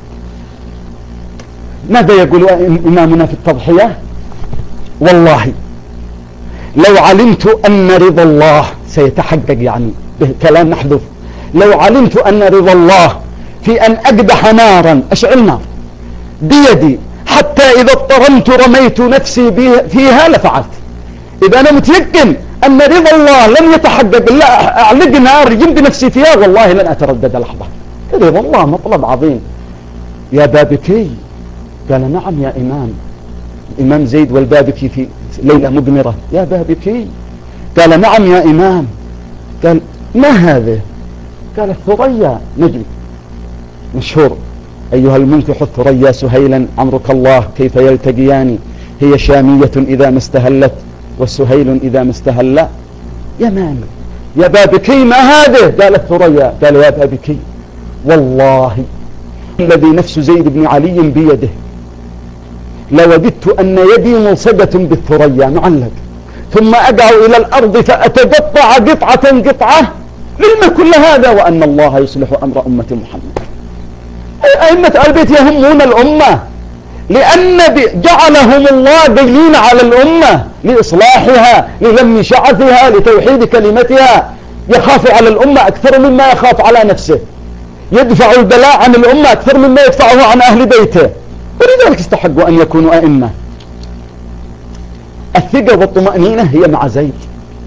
ماذا يقول إمامنا في التضحية؟ والله لو علمت أن رضا الله سيتحقق، يعني كلام محذوف، لو علمت أن رضا الله في أن أقدح نارا أشعل نار بيدي حتى إذا اضطرمت رميت نفسي فيها لفعلت. إذا أنا متيقن أن رضا الله لن يتحقق لا أعلق نار جنب نفسي فيها، والله لن أتردد لحظة. رضا الله مطلب عظيم. يا بابكي، قال نعم يا إمام. إمام زيد والبابكي في ليلة مقمرة، يا بابكي. قال نعم يا إمام. قال ما هذا؟ قال الثريا نجم مشهور: أيها المنكح الثريا سهيلا عمرك الله كيف يلتقيان، هي شامية إذا ما استهلت وسهيل إذا ما استهل يمان. يا بابكي ما هذا؟ قال الثريا. قال يا بابكي والله الذي نفس زيد بن علي بيده لوددت أن يدي ملصقة بالثريا معلق، ثم أقع إلى الأرض فأتقطع قطعة قطعة لما كل هذا وأن الله يصلح أمر أمة محمد. أئمة البيت يهمون الأمة، لأن جعلهم الله دليل على الأمة لإصلاحها، للم شعثها، لتوحيد كلمتها. يخاف على الأمة أكثر مما يخاف على نفسه، يدفع البلاء عن الأمة أكثر مما يدفعه عن أهل بيته، ولذلك استحقوا أن يكونوا أئمة. الثقة والطمأنينة هي مع زيد.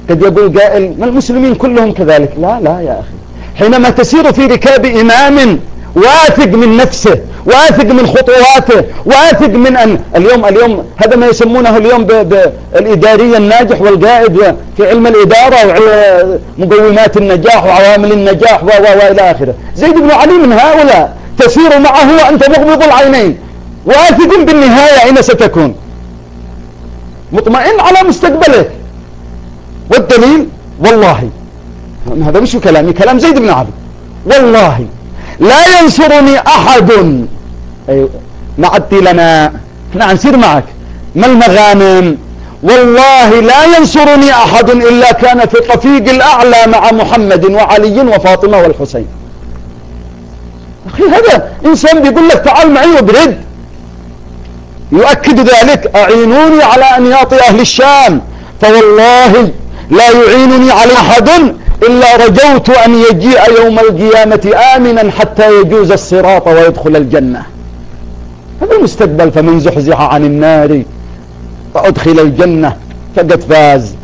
قد يقول قائل ما المسلمين كلهم كذلك. لا لا يا أخي، حينما تسير في ركاب إمام واثق من نفسه، واثق من خطواته، واثق من أن اليوم اليوم هذا ما يسمونه اليوم بالإداري الناجح والقائد في علم الإدارة ومقومات النجاح وعوامل النجاح و وإلى آخره. زيد بن علي من هؤلاء، تسير معه وأنت مغمض العينين واثق بالنهاية أين ستكون، مطمئن على مستقبلك. والدليل والله هذا مش كلامي، كلام زيد بن علي، والله لا ينصرني أحد. أيوة نعدي لنا، احنا نسير معك. ما المغانم؟ والله لا ينصرني أحد إلا كان في الرفيق الأعلى مع محمد وعلي وفاطمة والحسين. أخي هذا إنسان بيقول لك تعال معي وبرد، يؤكد ذلك أعينوني على أنياط أهل الشام فوالله لا يعينني على أحد إلا رجوت أن يجيء يوم القيامة آمنا حتى يجوز الصراط ويدخل الجنة. هذا المستقبل، فمن زحزح عن النار وأدخل الجنة فقد فاز.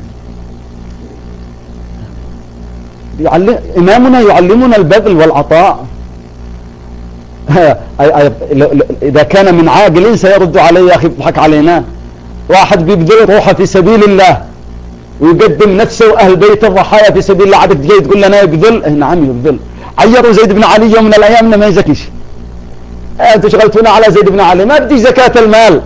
يعلم إمامنا يعلمنا البذل والعطاء. إذا كان من عاقل سيرد عليه يا أخي بضحك علينا. واحد بيبذل روحه في سبيل الله ويقدم نفسه وأهل بيته الضحايا في سبيل الله، عادك جاي تقول لنا يبذل؟ نعم يبذل. عيروا زيد بن علي يوم من الأيام ما يزكيش. أنتوا شغلتونا على زيد بن علي، ما بدي زكاة المال.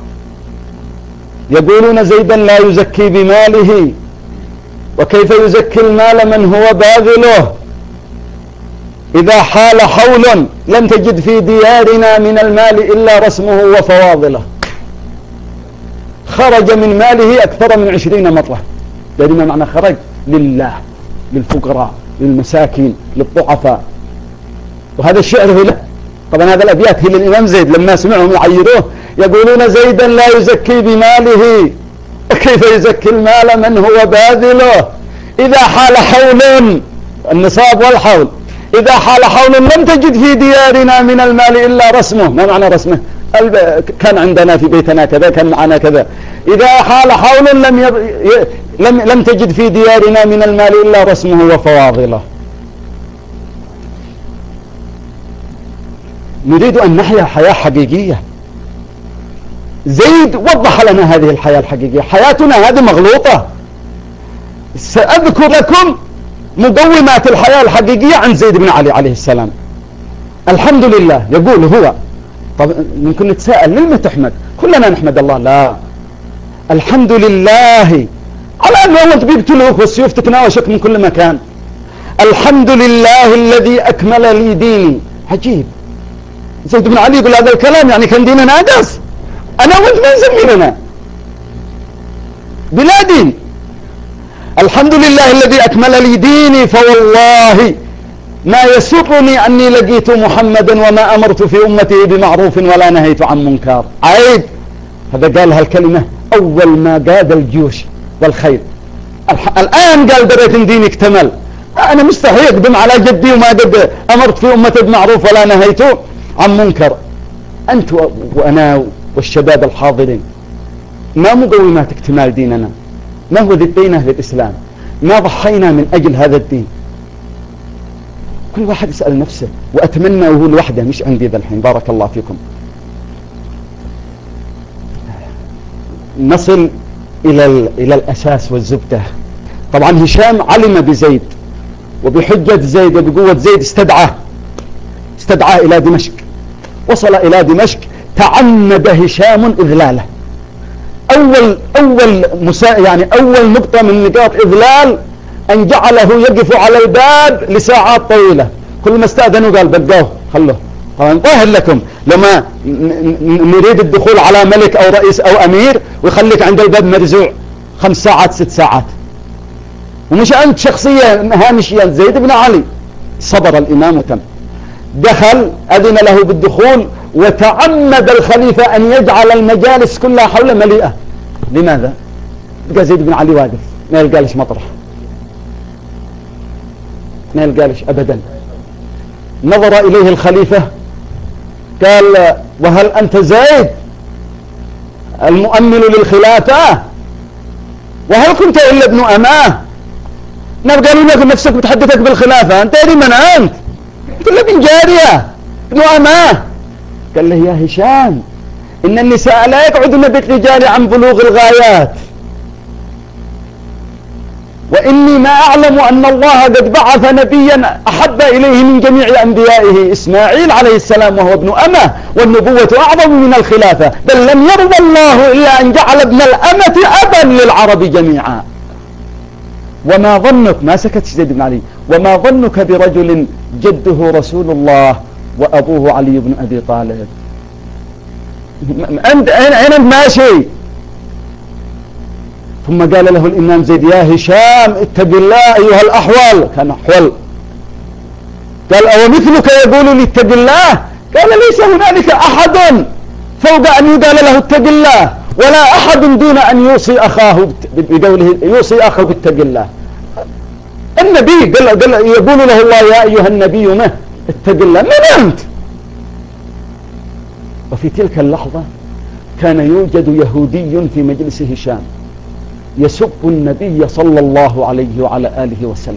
يقولون زيدا لا يزكي بماله، وكيف يزكي المال من هو باذله؟ إذا حال حول لم تجد في ديارنا من المال إلا رسمه وفواضله. خرج من ماله أكثر من عشرين مرة. يعني ما معنى خرج؟ لله، للفقراء، للمساكين، للضعفاء. وهذا الشعر هو له. طبعا هذا الأبيات هي للإمام زيد لما سمعهم يعيروه يقولون زيدا لا يزكي بماله، كيف يزكي المال من هو باذله؟ إذا حال حول، النصاب والحول، إذا حال حول لم تجد في ديارنا من المال إلا رسمه. ما معنى رسمه؟ كان عندنا في بيتنا كذا، كان معنا كذا. إذا حال حول لم, يب... لم لم تجد في ديارنا من المال إلا رسمه وفواضله. نريد أن نحيا حياة حقيقية. زيد وضح لنا هذه الحياة الحقيقية. حياتنا هذه مغلوطة. سأذكر لكم مقومات الحياة الحقيقية عن زيد بن علي عليه السلام. الحمد لله يقول هو. طب ممكن نتساءل لما تحمد؟ كلنا نحمد الله. لا، الحمد لله على أنه أنت بيبتلوك والسيوف تتناوشك من كل مكان. الحمد لله الذي أكمل لي ديني. عجيب، زيد بن علي يقول هذا الكلام يعني كان ديننا ناقص. أنا وأنت ما نسمينا بلا دين. الحمد لله الذي أكمل لي ديني فوالله ما يسرني أني لقيت محمدا وما أمرت في أمته بمعروف ولا نهيت عن منكر. عيب، هذا قال هالكلمة أول ما قاد الجيوش والخيل. الآن قال دريت إن ديني اكتمل. أنا مستحي أقدم على جدي وما قد أمرت في أمته بمعروف ولا نهيت عن منكر. أنت وأنا والشباب الحاضرين، ما مقومات اكتمال ديننا؟ ما هو ذبينه للإسلام؟ ما ضحينا من أجل هذا الدين؟ كل واحد يسأل نفسه، وأتمنى وهو لوحده مش عندي ذا الحين. بارك الله فيكم. نصل إلى, إلى الأساس والزبدة. طبعا هشام علم بزيد وبحجة زيد وبقوة زيد استدعاه استدعاه إلى دمشق. وصل إلى دمشق، تعمد هشام إذلاله. أول أول مسا يعني أول نقطة من نقاط إذلال أن جعله يقف على الباب لساعات طويلة. كل ما استأذنوا قال بقوه خلوه. طبعا ظاهر لكم لما نريد الدخول على ملك أو رئيس أو أمير ويخليك عند الباب مرزوع خمس ساعات ست ساعات. ومش أنت شخصية هامشية. زيد بن علي صبر الإمام وتم. دخل، أذن له بالدخول، وتعمد الخليفة أن يجعل المجالس كلها حوله مليئة. لماذا؟ بقى زيد بن علي واقف ما يلقالش مطرح، ما يلقالش أبدا. نظر إليه الخليفة قال وهل أنت زيد المؤمل للخلافة؟ وهل كنت إلا ابن أماه؟ ناس قالوا لك نفسك بتحدثك بالخلافة، أنت أدري من أنت؟ قلت له ابن جارية ابن أماه. قال له يا هشام إن النساء لا يقعدن بالرجال عن بلوغ الغايات، وإني ما أعلم أن الله قد بعث نبيا أحب إليه من جميع أنبيائه إسماعيل عليه السلام وهو ابن أمه، والنبوة أعظم من الخلافة، بل لم يرضى الله إلا أن جعل ابن الأمة أبا للعرب جميعا. وما ظنك، ما سكت زيد بن علي، وما ظنك برجل جده رسول الله وأبوه علي بن أبي طالب؟ أنت أين ماشي؟ ثم قال له الإمام زيد يا هشام اتق الله أيها الأحول، كان أحول. قال أو مثلك يقول لي اتق الله؟ قال ليس هنالك أحد فوق أن يقال له اتق الله، ولا أحد دون أن يوصي أخاه بقوله يوصي أخاه باتق الله. النبي قال, قال يقول له الله يا أيها النبي ما اتق الله، من أنت؟ وفي تلك اللحظة كان يوجد يهودي في مجلس هشام يسب النبي صلى الله عليه وعلى آله وسلم،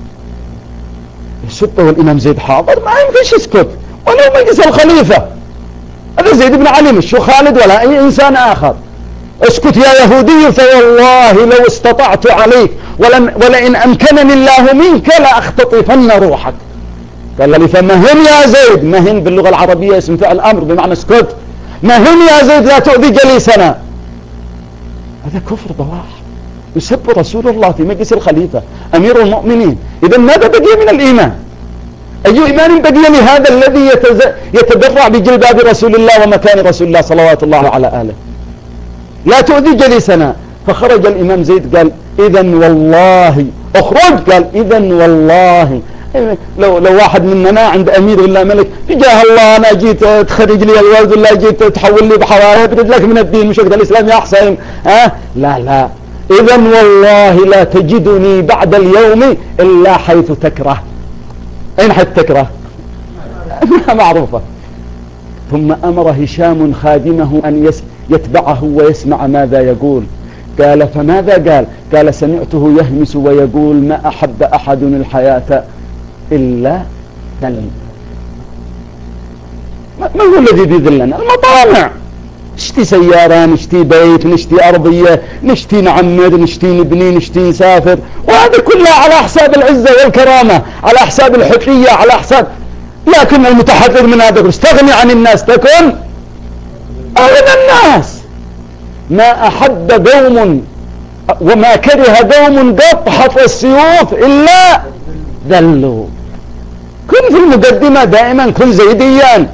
يسبه الإمام زيد حاضر ما يمكنش يسكت ولو مجلس الخليفة، هذا زيد بن علي مش خالد ولا أي إنسان آخر. اسكت يا يهودي فوالله لو استطعت عليك ولم ولئن أمكنني الله منك لأختطفن روحك. قال لي فمهن يا زيد، مهن باللغة العربية اسم فعل أمر بمعنى اسكت، مهن يا زيد لا تؤذي جليسنا. هذا كفر بواح، يسب رسول الله في مجلس الخليفة أمير المؤمنين. إذا ماذا بقي من الإيمان؟ أي إيمان بقي لهذا الذي يتز... يتبرع بجلباب رسول الله ومكان رسول الله صلوات الله على آله؟ لا تؤذي جليسنا. فخرج الإمام زيد قال إذن والله اخرج، قال إذن والله لو لو واحد مننا عند أمير ولا ملك تجاه الله أنا جيت تخرج لي الورد ولا جيت تحول لي بحواري برد لك من الدين مش وقت الإسلام يا حسين ها؟ لا لا، إذن والله لا تجدني بعد اليوم إلا حيث تكره. أين حيث تكره؟ معروفة. ثم أمر هشام خادمه أن يتبعه ويسمع ماذا يقول. قال فماذا قال؟ قال سمعته يهمس ويقول ما أحب أحد الحياة إلا ذل. ما هو الذي بيذلنا؟ المطامع. نشتي سيارة، نشتي بيت، نشتي أرضية، نشتي نعمد، نشتي نبني، نشتي نسافر، وهذا كله على حساب العزة والكرامة، على حساب الحرية، على حساب. لكن المتحرر من هذا استغني عن الناس تكن أغنى الناس. ما أحب قوم وما كره قوم قط حط السيوف إلا ذلوا. كن في المقدمة دائما كن زيديا.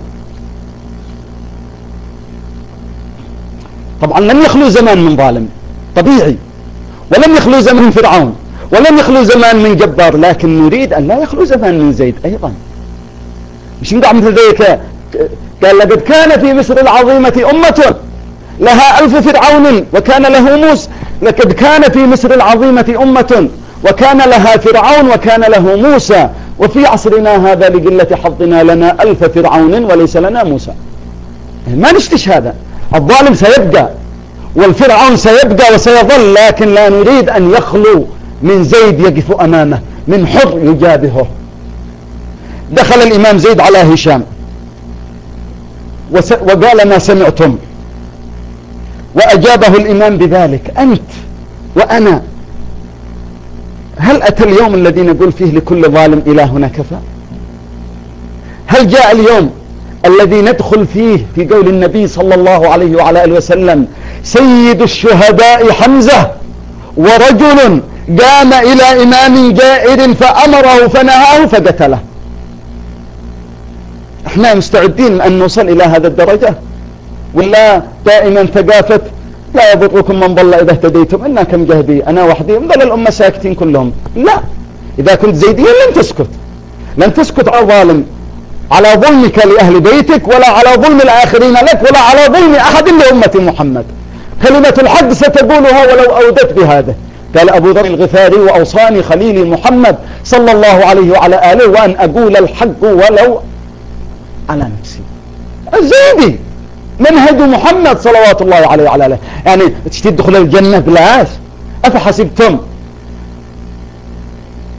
طبعا لم يخلو زمان من ظالم طبيعي، ولم يخلو زمان من فرعون، ولم يخلو زمان من جبار، لكن نريد أن لا يخلو زمان من زيد أيضا. مش نقع مثل ذلك. قال لقد كان في مصر العظيمة أمة لها ألف فرعون وكان له موسى. لقد كان في مصر العظيمة أمة وكان لها فرعون وكان له موسى، وفي عصرنا هذا لقلة حظنا لنا ألف فرعون وليس لنا موسى. ما نشتش هذا. الظالم سيبقى والفرعون سيبقى وسيظل، لكن لا نريد أن يخلو من زيد يقف أمامه، من حر يجابهه. دخل الإمام زيد على هشام وقال ما سمعتم، وأجابه الإمام بذلك أنت وأنا. هل أتى اليوم الذي نقول فيه لكل ظالم إلهنا كفى؟ هل جاء اليوم الذي ندخل فيه في قول النبي صلى الله عليه وعلى آله وسلم سيد الشهداء حمزة ورجل قام إلى إمام جائر فأمره فنهاه فقتله؟ احنا مستعدين أن نوصل إلى هذا الدرجة ولا دائما ثقافة لا يضركم من ضل إذا اهتديتم إنا كم جهدي أنا وحدي ضل الأمة ساكتين كلهم؟ لا، إذا كنت زيديا لن تسكت، لن تسكت على ظالم، على ظلمك لأهل بيتك، ولا على ظلم الآخرين لك، ولا على ظلم أحد لأمة محمد. كلمة الحق ستقولها ولو أودت بهذا. قال أبو ذر الغفاري وأوصاني خليلي محمد صلى الله عليه وعلى آله وأن أقول الحق ولو على نفسي. الزيدي منهج محمد صلوات الله عليه وعلى آله. يعني تدخل الجنة بلاش؟ أفحسبتم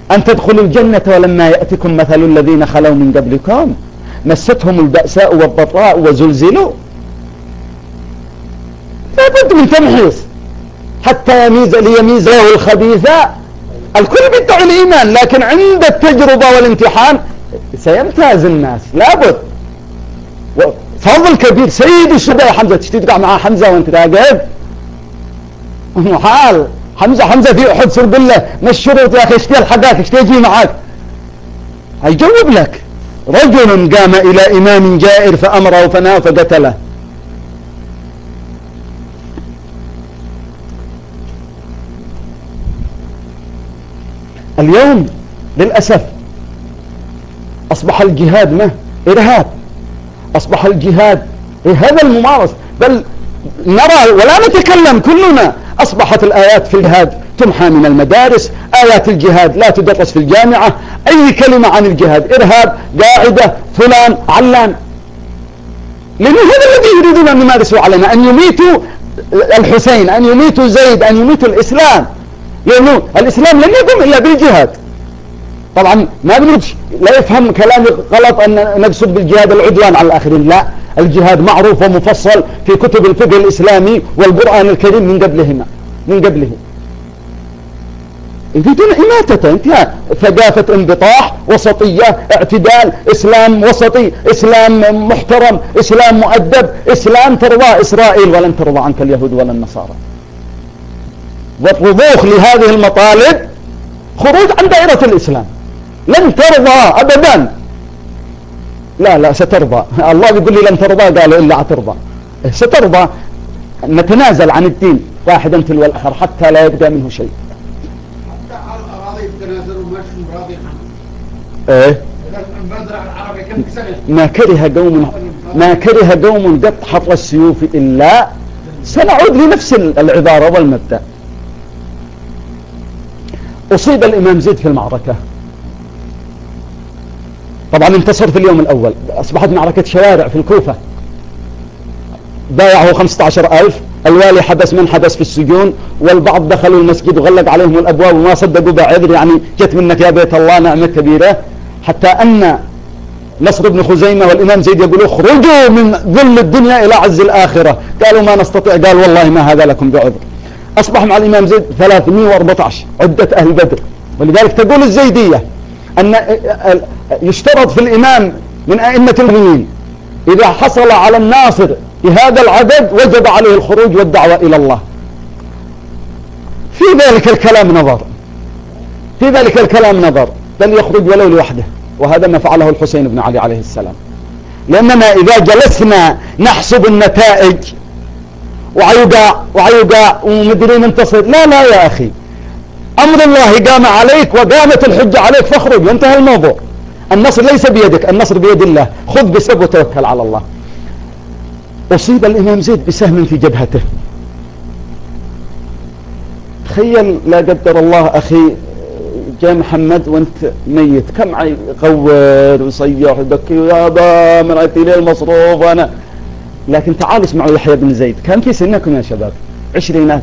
أن تدخلوا الجنة ولما يأتكم مثل الذين خلوا من قبلكم مستهم البأساء والضراء وزلزلوا. لابد من تمحيص حتى يميز ليميز له الخبيث. الكل بيدعي الإيمان، لكن عند التجربة والامتحان سيمتاز الناس. لابد. فضل كبير سيد الشهداء حمزة، تشتي تقع مع حمزة وانت راقد؟ محال. حمزة حمزة في أحد صرب الله ما الشروط يا أخي؟ اشتي الحقاك، اشتي يجي معاك؟ هيجاوب لك. رجل قام إلى إمام جائر فأمره فناه فقتله. اليوم للأسف أصبح الجهاد ما إرهاب، أصبح الجهاد هذا الممارس، بل نرى ولا نتكلم كلنا. أصبحت الآيات في الجهاد تمحى من المدارس، آيات الجهاد لا تدرس في الجامعة، أي كلمة عن الجهاد إرهاب، قاعدة، فلان، علان. لأن هذا الذي يريدون أن يمارسوا علينا، أن يميتوا الحسين، أن يميتوا زيد، أن يميتوا الإسلام. لأنه الإسلام لن يقوم إلا بالجهاد. طبعا ما بنريد لا يفهم كلامي غلط أن نقصد بالجهاد العدوان على الآخرين، لا، الجهاد معروف ومفصل في كتب الفقه الإسلامي والقرآن الكريم من قبلهما من قبله. يريدون إماتته، انتهى. ثقافة انبطاح، وسطية، اعتدال، إسلام وسطي، إسلام محترم، إسلام مؤدب، إسلام ترضى إسرائيل ولن ترضى عنك اليهود ولا النصارى. والرضوخ لهذه المطالب خروج عن دائرة الإسلام. لن ترضى أبدا. لا لا سترضى. الله يقول لي لن ترضى، قالوا إلا عترضى. سترضى. نتنازل عن الدين واحدا تلو الآخر حتى لا يبقى منه شيء. حتى على الأراضي يتنازلوا مش راضي عنه. إيه؟ المزرعة العربية كم سنة؟ ما كره قوم ما كره قوم قد حر السيوف إلا سنعود لنفس العبارة والمبدأ. أصيب الإمام زيد في المعركة. طبعا انتصر في اليوم الأول، أصبحت معركة شوارع في الكوفة. بايعه خمسة عشر ألف، الوالي حبس من حبس في السجون، والبعض دخلوا المسجد وغلق عليهم الأبواب وما صدقوا بعذر، يعني جت منك يا بيت الله نعمة كبيرة. حتى أن نصر بن خزيمة والإمام زيد يقولوا اخرجوا من ذل الدنيا إلى عز الآخرة. قالوا ما نستطيع. قال والله ما هذا لكم بعذر. أصبح مع الإمام زيد ثلاثمائة وأربعة عشر عدة أهل بدر. ولذلك تقول الزيدية أن يشترط في الإمام من أئمة المؤمنين إذا حصل على الناصر بهذا العدد وجب عليه الخروج والدعوة إلى الله. في ذلك الكلام نظر في ذلك الكلام نظر بل يخرج ولو لوحده، وهذا ما فعله الحسين بن علي عليه السلام. لأننا إذا جلسنا نحسب النتائج وعيوقع وعيوقع ومدري ننتصر، لا لا يا أخي، أمر الله قام عليك وقامت الحجة عليك فاخرج وانتهى الموضوع. النصر ليس بيدك، النصر بيد الله. خذ بسبب وتوكل على الله. أصيب الإمام زيد بسهم في جبهته. تخيل لا قدر الله أخي جاء محمد وانت ميت، كم يغور ويصيح ويبكي يابا مرأتي لي المصروف أنا. لكن تعالوا اسمعوا يحيى بن زيد، كان في سنكم يا شباب عشرينات.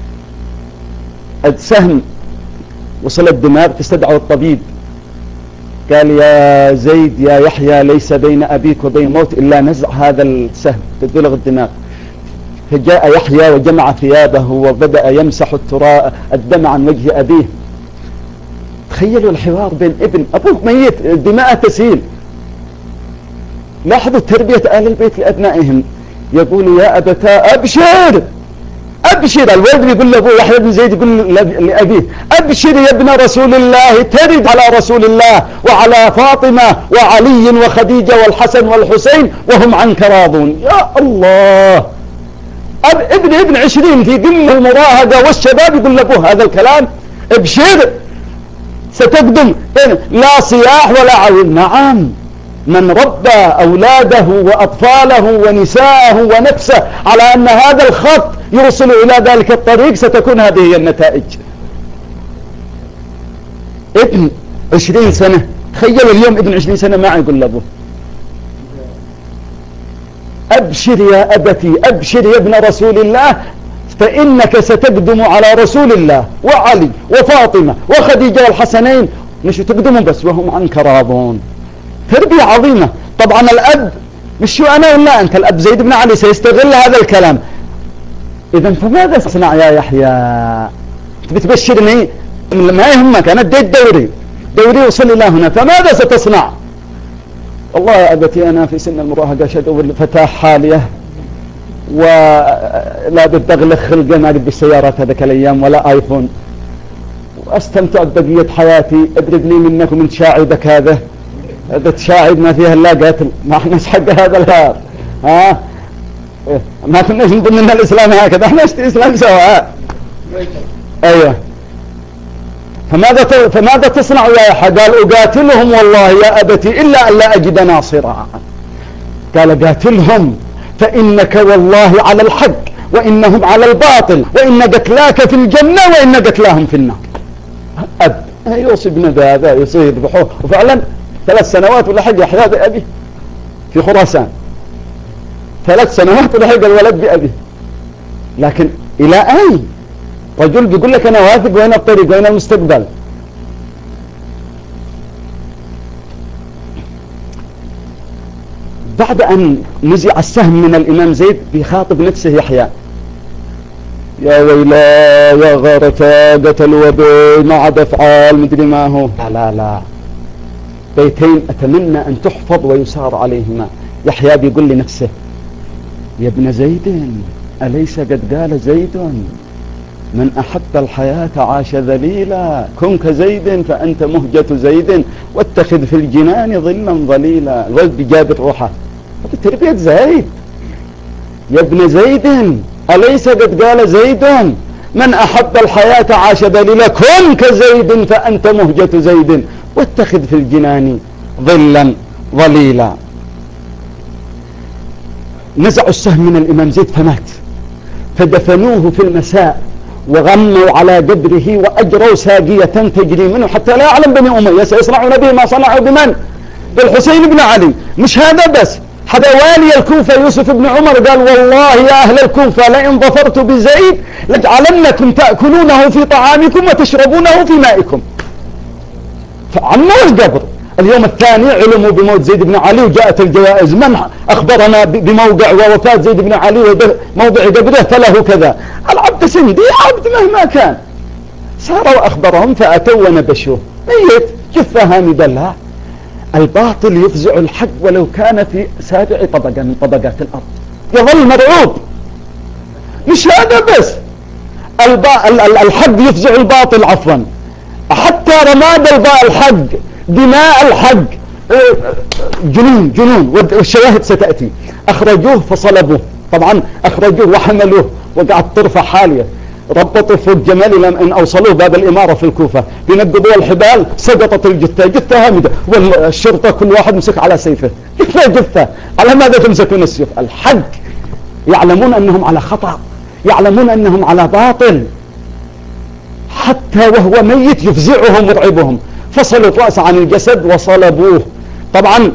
السهم وصل الدماغ، تستدعوا الطبيب، قال يا زيد يا يحيى ليس بين أبيك وبين موت إلا نزع هذا السهم تدلغ الدماغ. فجاء يحيى وجمع ثيابه وبدأ يمسح التراب الدم عن وجه أبيه. تخيلوا الحوار بين ابن، أبوك ميت الدماء تسيل. لاحظوا تربية أهل البيت لأبنائهم، يقول يا أبتاه أبشر أبشر. الولد يقول لأبوه، يحيى بن زيد يقول لأبيه أبشر يا ابن رسول الله، ترد على رسول الله وعلى فاطمة وعلي وخديجة والحسن والحسين وهم عنك راضون. يا الله، أب ابن ابن عشرين في قمة المراهقة والشباب يقول لأبوه هذا الكلام. ابشر ستقدم لا صياح ولا عويل. نعم، من ربى أولاده وأطفاله ونساءه ونفسه على أن هذا الخط يوصل إلى ذلك الطريق ستكون هذه هي النتائج. ابن عشرين سنة، تخيلوا اليوم ابن عشرين سنة ما يقول لأبوه أبشر يا أبتي أبشر يا ابن رسول الله، فإنك ستقدم على رسول الله وعلي وفاطمة وخديجة والحسنين مش تقدموا بس وهم عنك راضون. تربية عظيمة. طبعا الأب مش شو أنا ولا أنت، الأب زيد بن علي سيستغل هذا الكلام. إذا فماذا تصنع يا يحيى؟ تبي تبشرني؟ ما يهمك، أنا اديت دوري دوري وصل إلى هنا، فماذا ستصنع؟ والله يا أبتي أنا في سن المراهقة شدو فتاة حالية ولا بتغلق خلقة، ما قد بالسيارات هذاك الأيام ولا آيفون، واستمتع ببقية حياتي. ابرد لي منك ومن تشاعدك هذا، هذا تشاعد ما فيها الا قتل، ما احناش حق هذا الهار. ها ما كناش نظن ان الاسلام هكذا، احنا اشتري اسلام سواء. ايوه. فماذا ت... فماذا تصنع يا يحيى؟ قال اقاتلهم والله يا ابتي الا ان لا اجد ناصرا. قال قاتلهم فانك والله على الحق وانهم على الباطل، وان قتلاك في الجنه وان قتلاهم في النار. اب يوصي ابن هذا يصير يذبحوه، وفعلا ثلاث سنوات ولحق يحيى بأبيه في خراسان، ثلاث سنوات ولحق الولد بأبيه. لكن إلى أي رجل بيقول لك أنا واثق وين الطريق وين المستقبل؟ بعد أن نزع السهم من الإمام زيد بيخاطب نفسه يحيى: يا ويلا يا غارة قتلوا أبي ما عاد أفعال مدري ما هو. لا لا لا، بيتين أتمنى أن تحفظ ويسار عليهما. يحيى بيقول لنفسه: يا ابن زيد أليس قد قال زيد من أحب الحياة عاش ذليلا، كن كزيد فأنت مهجة زيد واتخذ في الجنان ظلا ظليلا. الولد بجابر روحه تربية زيد. يا ابن زيد أليس قد قال زيد من أحب الحياة عاش ذليلا، كن كزيد فأنت مهجة زيد واتخذ في الجنان ظلا ظليلا. نزعوا السهم من الإمام زيد فمات، فدفنوه في المساء وغموا على قبره وأجروا ساقية تجري منه حتى لا يعلم بني أمية سيصنعون به ما صنعوا بمن؟ بالحسين بن علي. مش هذا بس، هذا والي الكوفة يوسف بن عمر قال: والله يا أهل الكوفة لئن ظفرت بزيد لجعلنكم تأكلونه في طعامكم وتشربونه في مائكم. فعموا القبر. اليوم الثاني علموا بموت زيد بن علي وجاءت الجوائز، من أخبرنا بموقع ووفاة زيد بن علي وموضع قبره فله كذا. العبد سندي عبد مهما كان. صاروا أخبرهم فأتوا ونبشوه ميت جثة هامدة. لا، الباطل يفزع الحق ولو كان في سابع طبقة من طبقات الأرض، يظل مرعوب. مش هذا بس، الحق يفزع الباطل عفوا، حتى رماد الحق دماء الحق جنون جنون. والشواهد ستأتي. أخرجوه فصلبوه، طبعا أخرجوه وحملوه وقعت طرفة حالية، ربطوا فوق جمال إن أوصلوه باب الإمارة في الكوفة، بينقضوا الحبال سقطت الجثة، جثة هامدة، والشرطة كل واحد مسك على سيفه. جثة جثة، على ماذا تمسكون السيف؟ الحق يعلمون أنهم على خطأ، يعلمون أنهم على باطل، حتى وهو ميت يفزعهم ويرعبهم. فصلوا الرأس عن الجسد وصلبوه. طبعا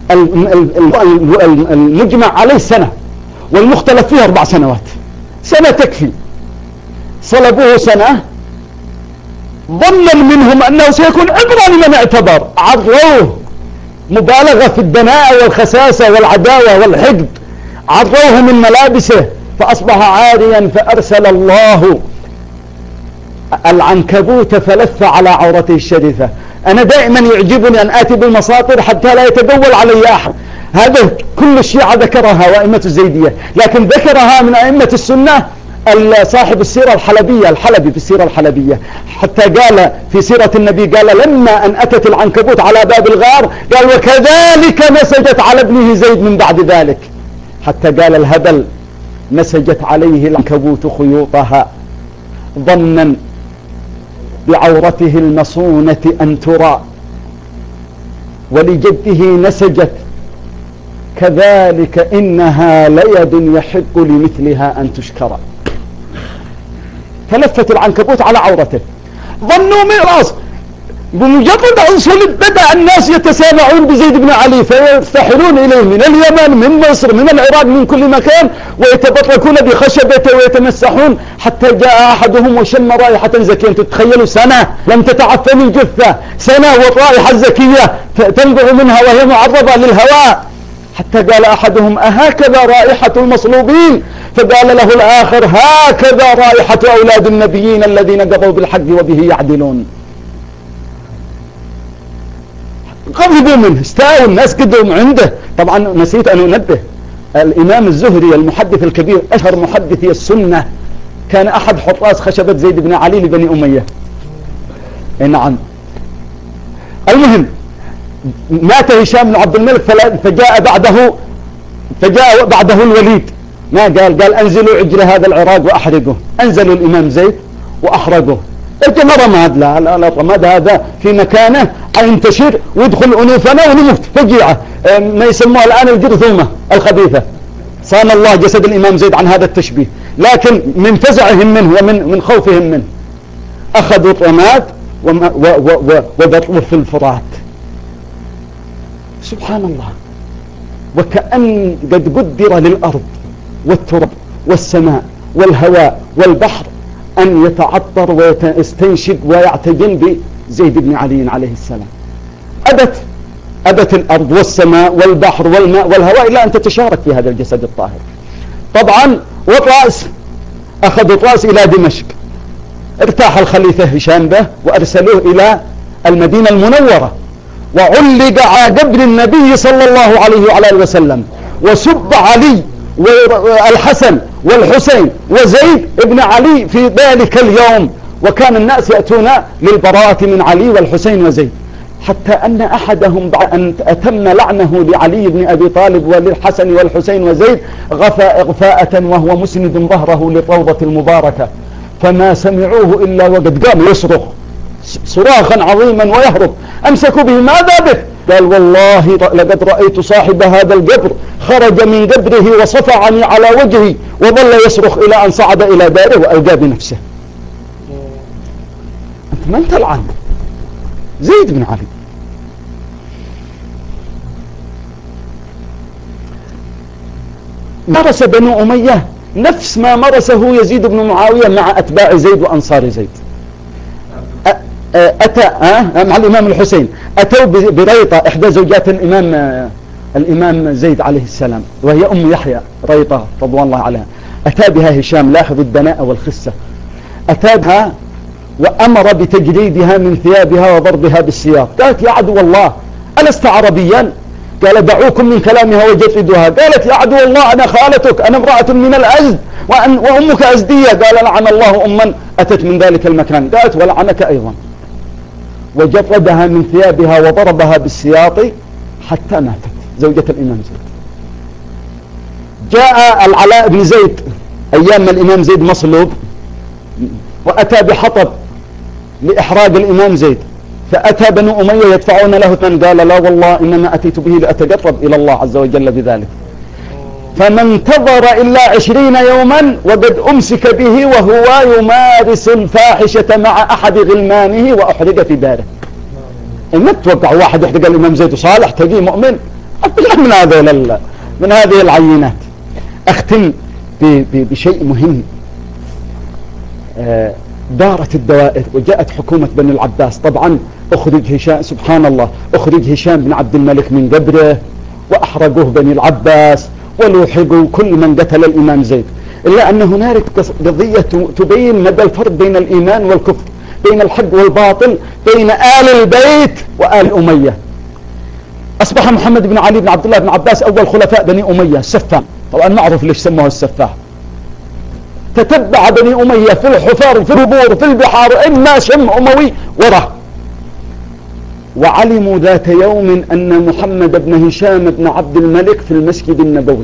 المجمع عليه سنة والمختلف فيه أربع سنوات، سنة تكفي. صلبوه سنة ظنا منهم أنه سيكون عبرة لمن اعتبر، عروه مبالغة في الدناءة والخساسة والعداوة والحقد، عروه من ملابسه فأصبح عاريا، فأرسل الله العنكبوت فلف على عورته الشريفة. أنا دائما يعجبني أن آتي بالمساطر حتى لا يتجول علي أحد. هذا كل الشيعة ذكرها وأئمة الزيدية، لكن ذكرها من أئمة السنة صاحب السيرة الحلبية الحلبي في السيرة الحلبية، حتى قال في سيرة النبي، قال: لما أن أتت العنكبوت على باب الغار قال: وكذلك نسجت على ابنه زيد من بعد ذلك. حتى قال الهبل: نسجت عليه العنكبوت خيوطها ظنا بعورته المصونة أن ترى، ولجده نسجت كذلك إنها ليد يحق لمثلها أن تشكر. فلفت العنكبوت على عورته، ظنوا من رأس بمجرد أن صلب بدأ الناس يتسامعون بزيد بن علي فيرتحلون إليه من اليمن من مصر من العراق من كل مكان ويتبركون بخشبته ويتمسحون حتى جاء أحدهم وشم رائحة زكية. تتخيلوا سنة لم تتعفن الجثة، سنة والرائحة الزكية تنبع منها وهي معرضة للهواء، حتى قال أحدهم أهكذا رائحة المصلوبين؟ فقال له الآخر هكذا رائحة أولاد النبيين الذين قضوا بالحق وبه يعدلون. غضبوا منه، استاءوا الناس قدهم عنده. طبعا نسيت أن أنبه الإمام الزهري المحدث الكبير أشهر محدثي السنة كان أحد حراس خشبة زيد بن علي لبني أمية. نعم. المهم مات هشام بن عبد الملك فجاء بعده فجاء بعده الوليد. ما قال قال أنزلوا عجل هذا العراق وأحرقه. أنزلوا الإمام زيد وأحرقه. الجمع رماد، لا لا لا رماد هذا في مكانه ينتشر ويدخل أنوفنا ونموت فجيعة، ما يسموها الآن الجرثومة الخبيثة. صان الله جسد الإمام زيد عن هذا التشبيه، لكن من فزعهم منه ومن من خوفهم منه أخذوا الرماد وذروا في الفرات. سبحان الله. وكأن قد قدر للأرض والتراب والسماء والهواء والبحر أن يتعطر ويستنشق ويعتجن بزيد بن علي عليه السلام. أبت أبت الأرض والسماء والبحر والماء والهواء إلا أن تتشارك في هذا الجسد الطاهر. طبعا والرأس أخذوا الرأس إلى دمشق، ارتاح الخليفة هشام به وأرسلوه إلى المدينة المنورة وعلق على قبر النبي صلى الله عليه وعلى آله وسلم، وسب علي والحسن والحسين وزيد ابن علي في ذلك اليوم، وكان الناس يأتون للبراءة من علي والحسين وزيد، حتى أن أحدهم بعد أن أتم لعنه لعلي بن أبي طالب وللحسن والحسين وزيد غفى إغفاءة وهو مسند ظهره للروضة المباركة، فما سمعوه إلا وقد قام يصرخ صراخا عظيما ويهرب. أمسكوا به ماذا به؟ قال والله لقد رأيت صاحب هذا القبر خرج من قبره وصفعني على وجهي وظل يصرخ إلى أن صعد إلى داره وألقى بنفسه. أنت من تلعن؟ زيد بن علي. مارس بنو أمية نفس ما مارسه يزيد بن معاوية مع أتباع زيد وأنصار زيد. أتى أه؟ مع الإمام الحسين أتوا بريطة إحدى زوجات الإمام الإمام زيد عليه السلام وهي أم يحيى ريطة رضوان الله عليها. أتى بها هشام، لاحظ الدناءة والخسة، أتى بها وأمر بتجريدها من ثيابها وضربها بالسياط. قالت يا عدو الله ألست عربيا؟ قال دعوكم من كلامها وجردوها. قالت يا عدو الله أنا خالتك، أنا امرأة من الأزد وأن وأمك أزدية. قال لعن الله أما أتت من ذلك المكان. قالت ولعنك أيضا، وجردها من ثيابها وضربها بالسياط حتى ماتت زوجة الإمام زيد. جاء العلاء بن زيد أيام الإمام زيد مصلوب وأتى بحطب لإحراق الإمام زيد، فأتى بنو أمية يدفعون له ثمن. قال لا والله إنما أتيت به لأتقرب إلى الله عز وجل بذلك. فما انتظر إلا عشرين يوما وقد أمسك به وهو يمارس الفاحشة مع أحد غلمانه وأحرق في داره. ما تتوقع واحد يحرق الإمام زيد صالح تجي مؤمن من هذه من هذه العينات. أختم بشيء مهم. دارت الدوائر وجاءت حكومة بني العباس. طبعا أخرج هشام، سبحان الله، أخرج هشام بن عبد الملك من قبره وأحرقوه بني العباس ولوحقوا كل من قتل الإمام زيد. إلا أن هنالك قضية تبين مدى الفرق بين الإيمان والكفر، بين الحق والباطل، بين آل البيت وآل أمية. أصبح محمد بن علي بن عبد الله بن عباس أول خلفاء بني أمية السفاح. طبعا معروف ليش سموه السفاح. تتبع بني أمية في الحفار في البور في البحار إما شم أموي وراه. وعلموا ذات يوم أن محمد بن هشام بن عبد الملك في المسجد النبوي،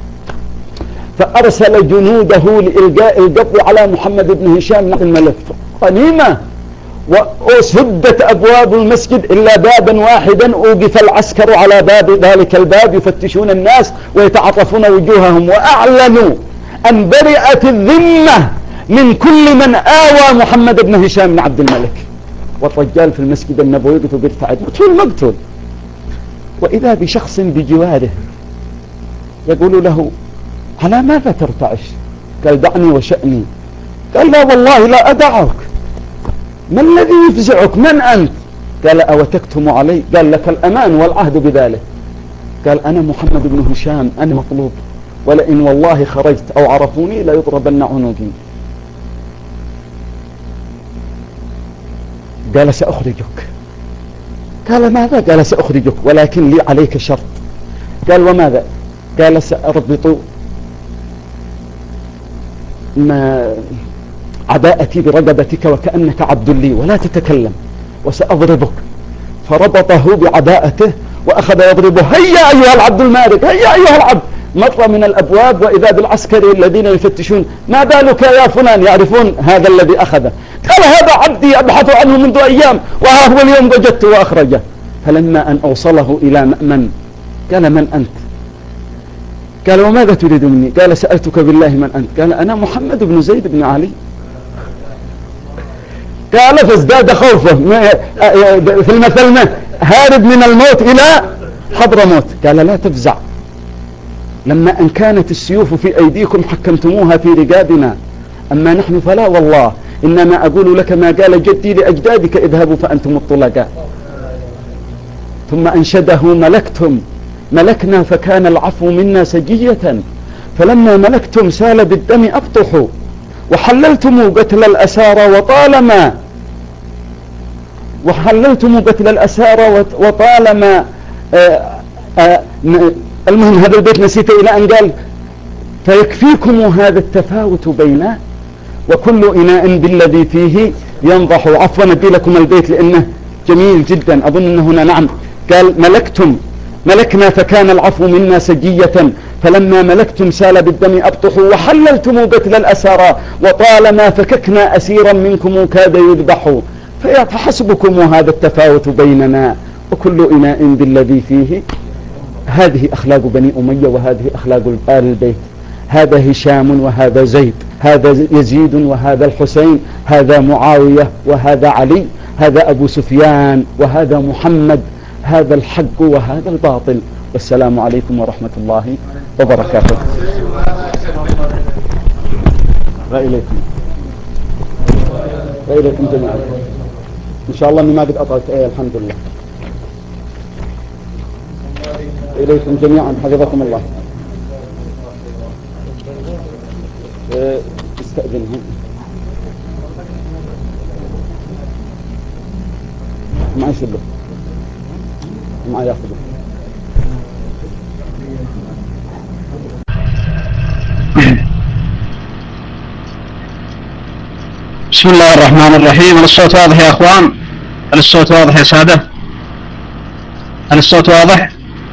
فأرسل جنوده لإلقاء القبض على محمد بن هشام بن عبد الملك. غنيمة. وسدت أبواب المسجد إلا بابا واحدا أوقف العسكر على باب ذلك الباب يفتشون الناس ويتعرفون وجوههم، وأعلنوا أن برئت الذمة من كل من آوى محمد بن هشام بن عبد الملك. والرجال في المسجد النبوي قلت بيرتعد مقتول مقتول، وإذا بشخص بجواره يقول له على ماذا ترتعش؟ قال دعني وشأني. قال لا والله لا أدعك، ما الذي يفزعك؟ من أنت؟ قال أو تكتم علي؟ قال لك الأمان والعهد بذلك. قال أنا محمد بن هشام، أنا مطلوب، ولئن والله خرجت أو عرفوني لا يضربن عنقي. قال سأخرجك. قال ماذا؟ قال سأخرجك ولكن لي عليك شرط. قال وماذا؟ قال سأربط ما عداءتي برقبتك وكأنك عبد لي ولا تتكلم، وسأضربك. فربطه بعداءته وأخذ يضربه، هيا أيها العبد المارق، هيا أيها العبد. مر من الأبواب وإذا بالعسكري الذين يفتشون، ما بالك يا فلان؟ يعرفون هذا الذي أخذه. قال هذا عبدي أبحث عنه منذ أيام وها هو اليوم وجدته وأخرجه. فلما أن أوصله إلى مأمن قال من أنت؟ قال وماذا تريد مني؟ قال سألتك بالله من أنت؟ قال أنا محمد بن زيد بن علي. قال فازداد خوفه في المثل هارب من الموت إلى حضر موت. قال لا تفزع، لما أن كانت السيوف في أيديكم حكمتموها في رقابنا، أما نحن فلا والله، إنما أقول لك ما قال جدي لأجدادك اذهبوا فأنتم الطلقاء. ثم أنشده ملكتم ملكنا فكان العفو منا سجية، فلما ملكتم سال بالدم أبطحوا، وحللتم قتل الأسارى وطالما وحللتم قتل الأسارى وطالما آآ آآ المهم هذا البيت نسيته إلى أن قال فيكفيكم هذا التفاوت بيننا وكل إناء بالذي فيه ينضح. عفوا نبي لكم البيت لأنه جميل جدا، أظن أنه هنا نعم. قال ملكتم ملكنا فكان العفو منا سجية، فلما ملكتم سال بالدم أبطحوا، وحللتم قتل الأسارى وطالما فككنا أسيرا منكم كاد يذبح. فحسبكم هذا التفاوت بيننا وكل إناء بالذي فيه. هذه أخلاق بني أمية وهذه أخلاق آل البيت. هذا هشام وهذا زيد، هذا يزيد وهذا الحسين، هذا معاوية وهذا علي، هذا أبو سفيان وهذا محمد، هذا الحق وهذا الباطل. والسلام عليكم ورحمة الله وبركاته. وإليكم وإليكم جميعا. إن شاء الله أني ما قد أطلت. أي الحمد لله. إليكم جميعا حفظكم الله. استأذنهم ما يشبه ما يأخذه. بسم الله الرحمن الرحيم. هل الصوت واضح يا أخوان؟ هل الصوت واضح يا سادة؟ هل الصوت واضح؟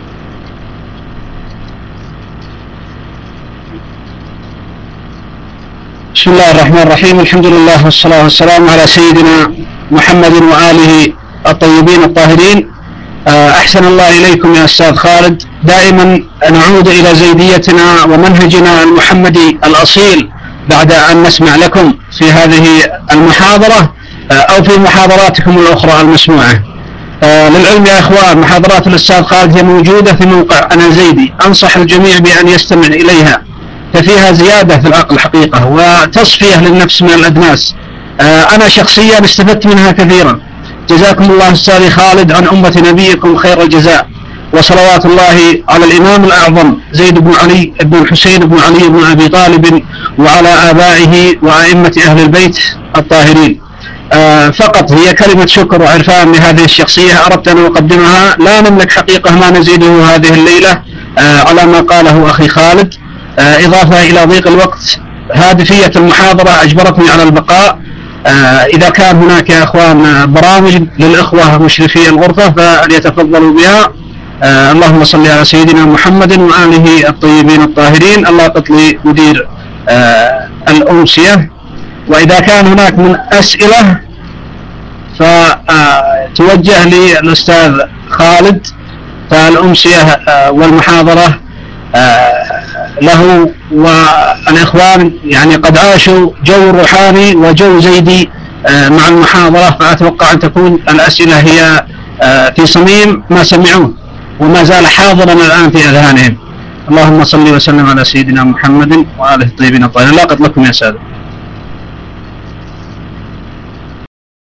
بسم الله الرحمن الرحيم. الحمد لله والصلاة والسلام على سيدنا محمد وآله الطيبين الطاهرين. أحسن الله إليكم يا أستاذ خالد. دائما نعود إلى زيديتنا ومنهجنا المحمدي الأصيل بعد أن نسمع لكم في هذه المحاضرة أو في محاضراتكم الأخرى المسموعة. للعلم يا إخوان، محاضرات الأستاذ خالد هي موجودة في موقع أنا زيدي، أنصح الجميع بأن يستمع إليها، ففيها زيادة في العقل حقيقة وتصفية للنفس من الأدناس. أنا شخصيا استفدت منها كثيرا. جزاكم الله أستاذي خالد عن أمة نبيكم خير الجزاء، وصلوات الله على الإمام الأعظم زيد بن علي بن الحسين بن علي بن أبي طالب وعلى آبائه وأئمة أهل البيت الطاهرين. آه فقط هي كلمة شكر وعرفان لهذه الشخصية أردت أن أقدمها. لا نملك حقيقة ما نزيده هذه الليلة آه على ما قاله أخي خالد، آه إضافة إلى ضيق الوقت. هادفية المحاضرة أجبرتني على البقاء. آه إذا كان هناك يا أخوان برامج للإخوة مشرفي الغرفة فليتفضلوا بها. آه اللهم صل على سيدنا محمد وآله الطيبين الطاهرين. الله قتلي مدير آه الأمسية. وإذا كان هناك من أسئلة فتوجه لي الأستاذ خالد، فالأمسية والمحاضرة له. والإخوان يعني قد عاشوا جو روحاني وجو زيدي مع المحاضرة، فأتوقع أن تكون الأسئلة هي في صميم ما سمعوه وما زال حاضرا الآن في أذهانهم. اللهم صل وسلم على سيدنا محمد وآله الطيبين الطاهرين. لاقت لكم يا سادة.